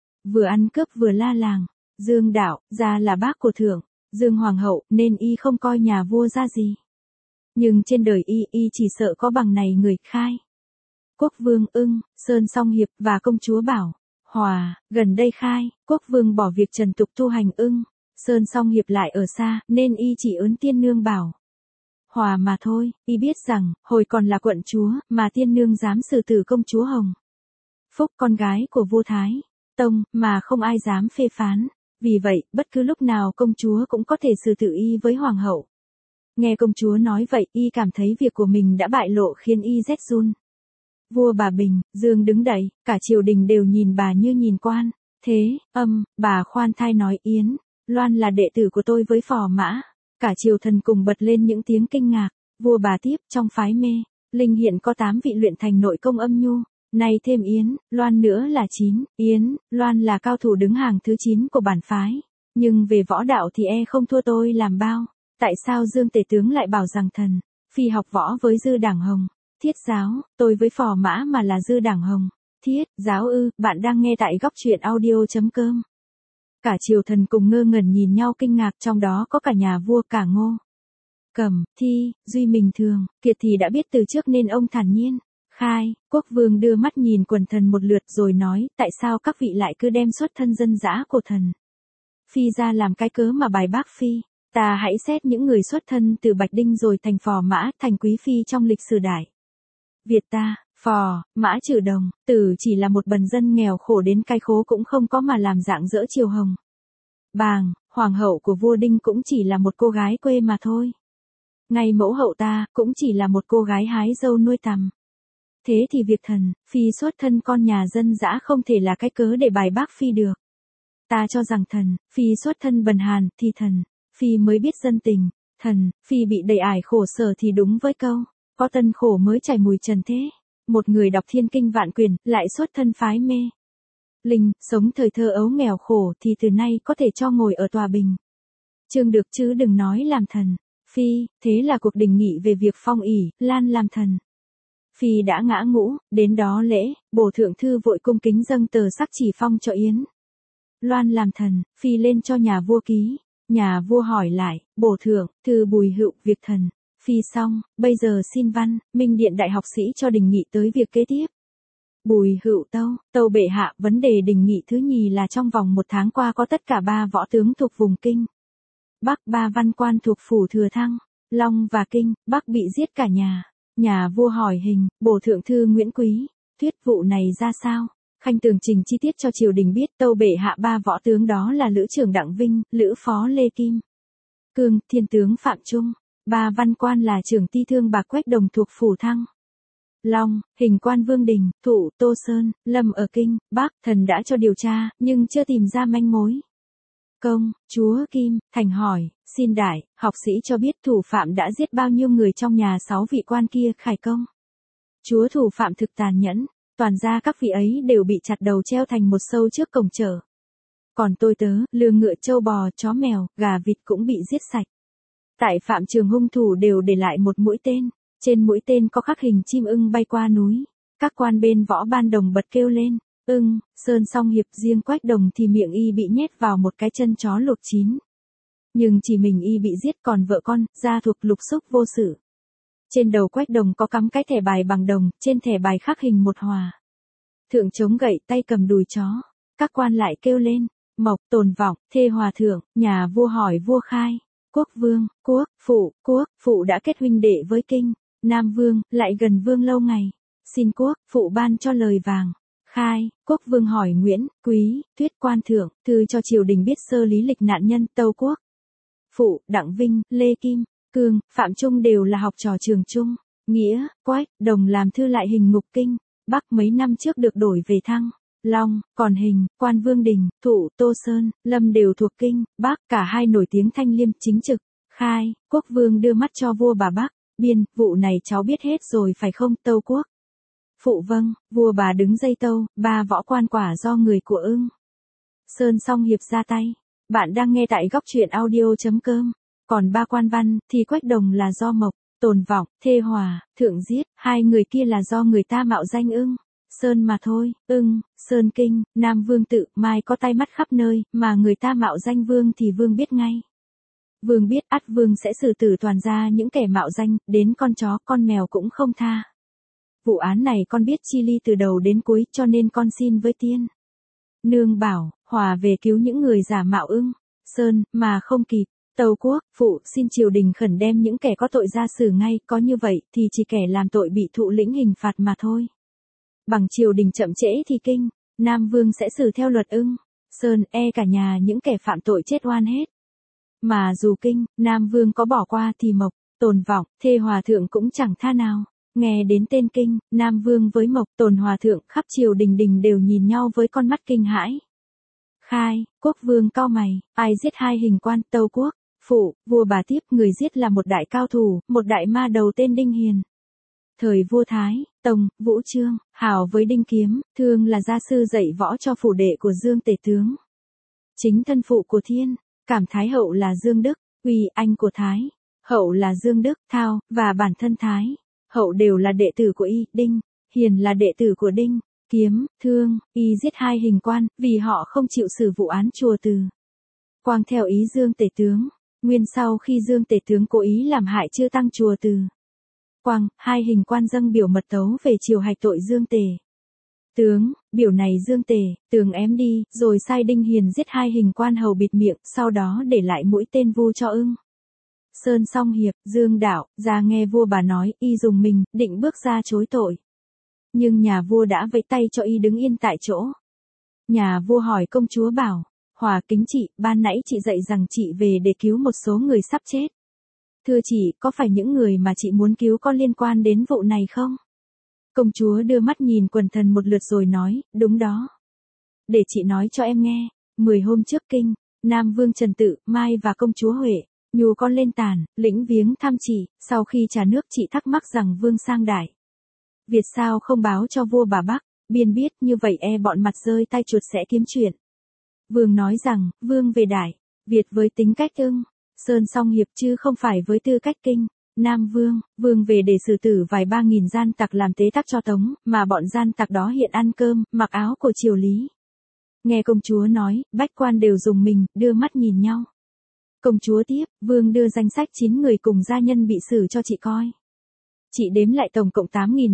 ăn cướp vừa la làng. Dương Đạo, ra là bác của thượng, Dương Hoàng hậu, nên y không coi nhà vua ra gì. Nhưng trên đời y chỉ sợ có bằng này người khai. Quốc vương Ưng, Sơn Song Hiệp và công chúa Bảo, Hòa, gần đây khai, quốc vương bỏ việc trần tục tu hành Ưng, Sơn Song Hiệp lại ở xa, nên y chỉ ớn Tiên Nương Bảo, Hòa mà thôi, y biết rằng, hồi còn là quận chúa, mà Tiên Nương dám xử tử công chúa Hồng Phúc con gái của vua Thái Tông, mà không ai dám phê phán. Vì vậy, bất cứ lúc nào công chúa cũng có thể xử tử y với hoàng hậu. Nghe công chúa nói vậy, y cảm thấy việc của mình đã bại lộ khiến y rét run. Vua bà Bình, Dương đứng đậy, cả triều đình đều nhìn bà như nhìn quan. Thế, bà khoan thai nói Yến, Loan là đệ tử của tôi với Phò Mã. Cả triều thần cùng bật lên những tiếng kinh ngạc. Vua bà tiếp, trong phái Mê Linh hiện có 8 vị luyện thành nội công âm nhu. Nay thêm Yến, Loan nữa là 9, Yến, Loan là cao thủ đứng hàng thứ 9 của bản phái. Nhưng về võ đạo thì không thua tôi làm bao. Tại sao Dương tể tướng lại bảo rằng thần Phi học võ với Dư Đảng Hồng? Thiết giáo, tôi với Phò Mã mà là Dư Đảng Hồng. Thiết, giáo ư, bạn đang nghe tại góc truyện audio.com. Cả triều thần cùng ngơ ngẩn nhìn nhau kinh ngạc, trong đó có cả nhà vua, cả Ngô Cầm, Thi, Duy Mình Thường, Kiệt thì đã biết từ trước nên ông thản nhiên. Khai, quốc vương đưa mắt nhìn quần thần một lượt rồi nói, tại sao các vị lại cứ đem xuất thân dân dã của thần Phi ra làm cái cớ mà bài bác Phi? Ta hãy xét những người xuất thân từ Bạch Đinh rồi thành Phò Mã, thành Quý Phi trong lịch sử đại Việt ta, Phò, Mã Trừ Đồng, Tử chỉ là một bần dân nghèo khổ đến cai khố cũng không có mà làm dạng dỡ triều hồng Bàng, hoàng hậu của vua Đinh cũng chỉ là một cô gái quê mà thôi. Ngay mẫu hậu ta, cũng chỉ là một cô gái hái dâu nuôi tằm. Thế thì việc thần Phi xuất thân con nhà dân dã không thể là cái cớ để bài bác Phi được. Ta cho rằng thần Phi xuất thân bần hàn thì thần Phi mới biết dân tình. Thần Phi bị đầy ải khổ sở thì đúng với câu, có tân khổ mới trải mùi trần thế. Một người đọc thiên kinh vạn quyền, lại xuất thân phái Mê Linh, sống thời thơ ấu nghèo khổ thì từ nay có thể cho ngồi ở tòa bình chương được chứ đừng nói làm thần Phi. Thế là cuộc đình nghị về việc phong ỷ Lan làm thần Phi đã ngã ngũ. Đến đó lễ, bổ thượng thư vội cung kính dâng tờ sắc chỉ phong cho Yến Loan làm thần. Phi lên cho nhà vua ký. Nhà vua hỏi lại, bổ thượng thư Bùi Hựu việc thần Phi xong, bây giờ xin văn Minh Điện đại học sĩ cho đình nghị tới việc kế tiếp. Bùi Hựu tâu bệ hạ, vấn đề đình nghị thứ nhì là trong vòng 1 tháng qua có tất cả 3 võ tướng thuộc vùng Kinh Bắc, 3 văn quan thuộc phủ Thừa Thăng, Long và Kinh Bắc bị giết cả nhà. Nhà vua hỏi hình, bổ thượng thư Nguyễn Quý, thuyết vụ này ra sao? Khanh tường trình chi tiết cho triều đình biết. Tâu bệ hạ, 3 võ tướng đó là Lữ trưởng Đặng Vinh, Lữ phó Lê Kim Cương, Thiên tướng Phạm Trung. 3 văn quan là trưởng ty thương Bạc Quách Đồng thuộc phủ Thăng Long, hình quan Vương Đình, Thụ, Tô Sơn, Lâm ở Kinh Bắc. Thần đã cho điều tra, nhưng chưa tìm ra manh mối. Công, chúa Kim Thành hỏi, xin đại học sĩ cho biết thủ phạm đã giết bao nhiêu người trong nhà 6 vị quan kia? Khải công, chúa, thủ phạm thực tàn nhẫn, Toàn ra các vị ấy đều bị chặt đầu treo thành một sâu trước cổng chợ. Còn tôi tớ, lừa ngựa trâu bò, chó mèo, gà vịt cũng bị giết sạch. Tại phạm trường hung thủ đều để lại một mũi tên. Trên mũi tên có khắc hình chim ưng bay qua núi. Các quan bên võ ban đồng bật kêu lên. Ưng, Sơn Song Hiệp, riêng Quách Đồng thì miệng y bị nhét vào một cái chân chó luộc chín. Nhưng chỉ mình y bị giết, còn vợ con, gia thuộc lục xúc vô sự. Trên đầu Quách Đồng có cắm cái thẻ bài bằng đồng, trên thẻ bài khắc hình một hòa. Thượng chống gậy, tay cầm đùi chó. Các quan lại kêu lên. Mộc, Tồn Vọng, thê hòa thượng. Nhà vua hỏi vua Khai. Quốc vương, quốc phụ đã kết huynh đệ với Kinh. Nam vương, lại gần vương lâu ngày. Xin quốc phụ ban cho lời vàng. Khai, quốc vương hỏi Nguyễn, Quý, Tuyết quan thượng, thư cho triều đình biết sơ lý lịch nạn nhân Tâu Quốc. Phụ, Đặng Vinh, Lê Kim, Cương, Phạm Trung đều là học trò trường Trung. Nghĩa, Quách, Đồng làm thư lại hình ngục Kinh. Bắc mấy năm trước được đổi về Thăng, Long, còn Hình, Quan Vương Đình, Thụ, Tô Sơn, Lâm đều thuộc Kinh. Bắc, cả hai nổi tiếng thanh liêm chính trực. Khai, quốc vương đưa mắt cho vua bà Bắc. Biên, vụ này cháu biết hết rồi phải không? Tâu Quốc. Phụ vâng, vua bà đứng dây tâu, 3 võ quan quả do người của Ưng. Sơn Song Hiệp ra tay. Bạn đang nghe tại góc truyện audio.com. Còn 3 quan văn, thì Quách Đồng là do Mộc, Tồn Vọng, Thê Hòa, Thượng giết, 2 người kia là do người ta mạo danh Ưng. Sơn mà thôi, Ưng, Sơn Kinh, Nam Vương tự, mai có tay mắt khắp nơi, mà người ta mạo danh Vương thì Vương biết ngay. Vương biết ắt Vương sẽ xử tử toàn ra những kẻ mạo danh, đến con chó, con mèo cũng không tha. Vụ án này con biết chi ly từ đầu đến cuối, cho nên con xin với tiên nương bảo, Hòa về cứu những người giả mạo Ưng. Sơn, mà không kịp. Tâu Quốc, phụ, xin triều đình khẩn đem những kẻ có tội ra xử ngay, có như vậy, thì chỉ kẻ làm tội bị thụ lĩnh hình phạt mà thôi. Bằng triều đình chậm trễ thì Kinh, Nam Vương sẽ xử theo luật Ưng. Sơn, cả nhà những kẻ phạm tội chết oan hết. Mà dù Kinh, Nam Vương có bỏ qua thì Mộc, Tồn Vọng, Thê Hòa thượng cũng chẳng tha nào. Nghe đến tên Kinh, Nam Vương với Mộc, Tồn Hòa thượng, khắp triều đình đều nhìn nhau với con mắt kinh hãi. Khai, quốc vương cau mày, ai giết 2 hình quan? Tâu Quốc, phụ, vua bà tiếp, người giết là một đại cao thủ, một đại ma đầu tên Đinh Hiền. Thời vua Thái, Tông, Vũ Trương, hảo với Đinh Kiếm, Thương là gia sư dạy võ cho phủ đệ của Dương Tể tướng. Chính thân phụ của Thiên, Cảm Thái hậu là Dương Đức, Uy anh của Thái, hậu là Dương Đức, Thao, và bản thân Thái. Hậu đều là đệ tử của y, Đinh, Hiền là đệ tử của Đinh, Kiếm, Thương, y giết 2 hình quan, vì họ không chịu xử vụ án chùa Từ Quang theo ý Dương Tể tướng. Nguyên sau khi Dương Tể tướng cố ý làm hại chư tăng chùa Từ Quang, 2 hình quan dâng biểu mật tấu về triều hạch tội Dương Tể tướng. Biểu này Dương Tể tướng ém đi, rồi sai Đinh Hiền giết 2 hình quan hầu bịt miệng, sau đó để lại mũi tên vu cho Ưng. Sơn Song Hiệp, Dương Đạo, ra nghe vua bà nói, y dùng mình, định bước ra chối tội. Nhưng nhà vua đã vẫy tay cho y đứng yên tại chỗ. Nhà vua hỏi công chúa bảo, Hòa kính chị, ban nãy chị dạy rằng chị về để cứu một số người sắp chết. Thưa chị, có phải những người mà chị muốn cứu có liên quan đến vụ này không? Công chúa đưa mắt nhìn quần thần một lượt rồi nói, đúng đó. Để chị nói cho em nghe, 10 hôm trước Kinh, Nam Vương Trần Tự, Mai và công chúa Huệ, Nhu con lên Tàn, lĩnh viếng thăm chị, sau khi trà nước chị thắc mắc rằng Vương sang Đại Việt sao không báo cho vua bà Bắc, Biên biết như vậy bọn mặt rơi tay chuột sẽ kiếm chuyện. Vương nói rằng, Vương về Đại Việt với tính cách Ưng, Sơn Song Hiệp chứ không phải với tư cách Kinh, Nam Vương. Vương về để xử tử vài 3.000 gian tặc làm tế tắc cho Tống, mà bọn gian tặc đó hiện ăn cơm, mặc áo của triều Lý. Nghe công chúa nói, bách quan đều dùng mình, đưa mắt nhìn nhau. Công chúa tiếp, Vương đưa danh sách 9 người cùng gia nhân bị xử cho chị coi. Chị đếm lại tổng cộng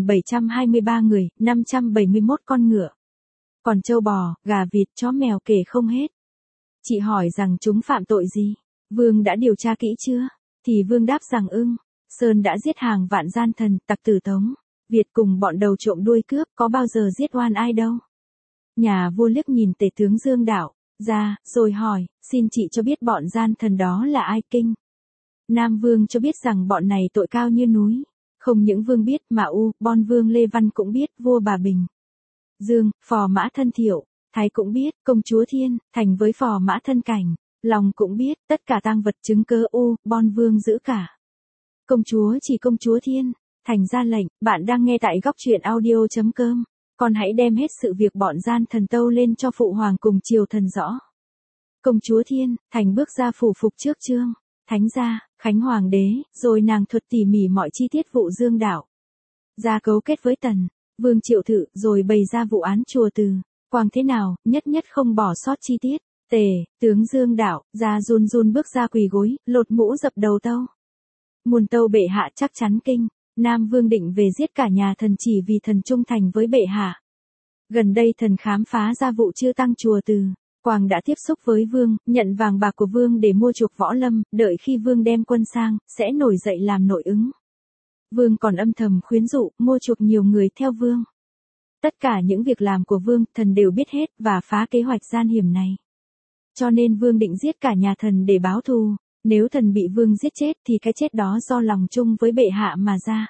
8.723 người, 571 con ngựa. Còn trâu bò, gà vịt, chó mèo kể không hết. Chị hỏi rằng chúng phạm tội gì? Vương đã điều tra kỹ chưa? Thì Vương đáp rằng Ưng, Sơn đã giết hàng vạn gian thần, tặc tử Tống Việt cùng bọn đầu trộm đuôi cướp, có bao giờ giết oan ai đâu. Nhà vua liếc nhìn Tể tướng Dương Đạo ra, rồi hỏi, xin chị cho biết bọn gian thần đó là ai? Kinh, Nam Vương cho biết rằng bọn này tội cao như núi. Không những Vương biết mà Bon Vương Lê Văn cũng biết, vua bà Bình Dương, phò mã thân Thiệu, Thái cũng biết, công chúa Thiên, Thành với phò mã thân Cảnh, Lòng cũng biết, tất cả tang vật chứng cớ Bon Vương giữ cả. Công chúa chỉ công chúa Thiên, Thành ra lệnh. Bạn đang nghe tại góc truyện audio.com. Con hãy đem hết sự việc bọn gian thần tâu lên cho phụ hoàng cùng triều thần rõ. Công chúa Thiên Thành bước ra phủ phục trước Trương Thánh gia, Khánh Hoàng đế, rồi nàng thuật tỉ mỉ mọi chi tiết vụ Dương Đảo. Gia cấu kết với Tần Vương Triệu Thự, rồi bày ra vụ án chùa Từ Quang thế nào, nhất nhất không bỏ sót chi tiết. Tề tướng Dương Đảo, Gia run run bước ra quỳ gối, lột mũ dập đầu tâu. Muôn tâu bệ hạ chắc chắn kinh. Nam Vương định về giết cả nhà thần chỉ vì thần trung thành với bệ hạ. Gần đây thần khám phá ra vụ Chư Tăng chùa Từ Quang đã tiếp xúc với Vương, nhận vàng bạc của Vương để mua chuộc Võ Lâm, đợi khi Vương đem quân sang, sẽ nổi dậy làm nội ứng. Vương còn âm thầm khuyến dụ, mua chuộc nhiều người theo Vương. Tất cả những việc làm của Vương, thần đều biết hết và phá kế hoạch gian hiểm này. Cho nên Vương định giết cả nhà thần để báo thù. Nếu thần bị Vương giết chết thì cái chết đó do lòng chung với bệ hạ mà ra.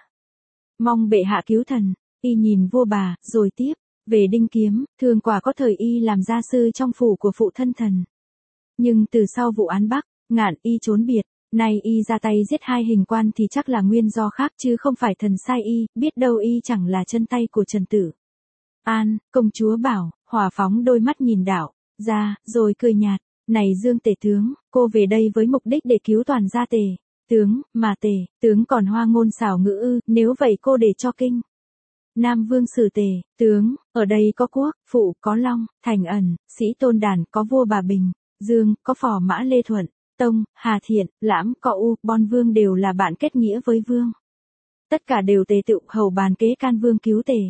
Mong bệ hạ cứu thần. Y nhìn vua bà, rồi tiếp. Về Đinh Kiếm, thường quả có thời y làm gia sư trong phủ của phụ thân thần. Nhưng từ sau vụ án Bắc Ngạn y trốn biệt, nay y ra tay giết 2 hình quan thì chắc là nguyên do khác chứ không phải thần sai y, biết đâu y chẳng là chân tay của Trần Tử An. Công chúa bảo, hỏa phóng đôi mắt nhìn Đảo ra, rồi cười nhạt. Này Dương Tể tướng, cô về đây với mục đích để cứu toàn gia Tề tướng, mà Tề tướng còn hoa ngôn xảo ngữ ư, nếu vậy cô để cho kinh. Nam Vương xử Tề tướng, ở đây có Quốc, Phụ, có Long, Thành Ẩn, Sĩ Tôn Đản, có vua Bà Bình, Dương, có Phò Mã Lê Thuận, Tông, Hà Thiện, Lãm, có U, Bon Vương đều là bạn kết nghĩa với Vương. Tất cả đều tề tựu hầu bàn kế can Vương cứu Tề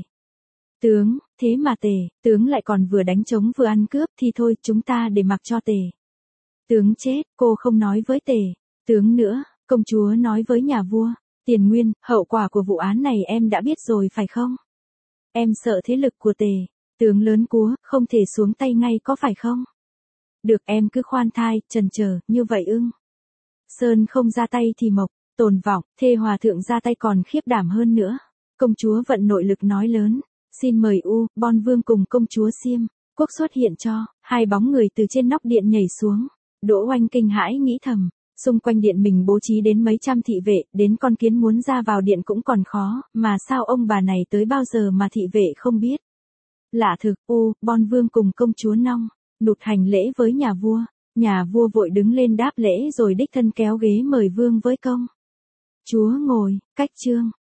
tướng, thế mà Tề tướng lại còn vừa đánh trống vừa ăn cướp thì thôi chúng ta để mặc cho Tề tướng chết, cô không nói với Tề tướng nữa, công chúa nói với nhà vua. Tiền nguyên, hậu quả của vụ án này em đã biết rồi phải không? Em sợ thế lực của Tề tướng lớn cúa, không thể xuống tay ngay có phải không? Được em cứ khoan thai, chần chờ, như vậy ưng. Sơn không ra tay thì mộc, tồn vọng, thê hòa thượng ra tay còn khiếp đảm hơn nữa. Công chúa vận nội lực nói lớn. Xin mời Bon Vương cùng công chúa Xiêm Quốc xuất hiện cho. 2 bóng người từ trên nóc điện nhảy xuống. Đỗ Oanh kinh hãi nghĩ thầm. Xung quanh điện mình bố trí đến mấy trăm thị vệ, đến con kiến muốn ra vào điện cũng còn khó, mà sao ông bà này tới bao giờ mà thị vệ không biết. Lạ thực, Bon Vương cùng công chúa Nong, nụt hành lễ với nhà vua. Nhà vua vội đứng lên đáp lễ rồi đích thân kéo ghế mời Vương với công chúa ngồi, cách Trương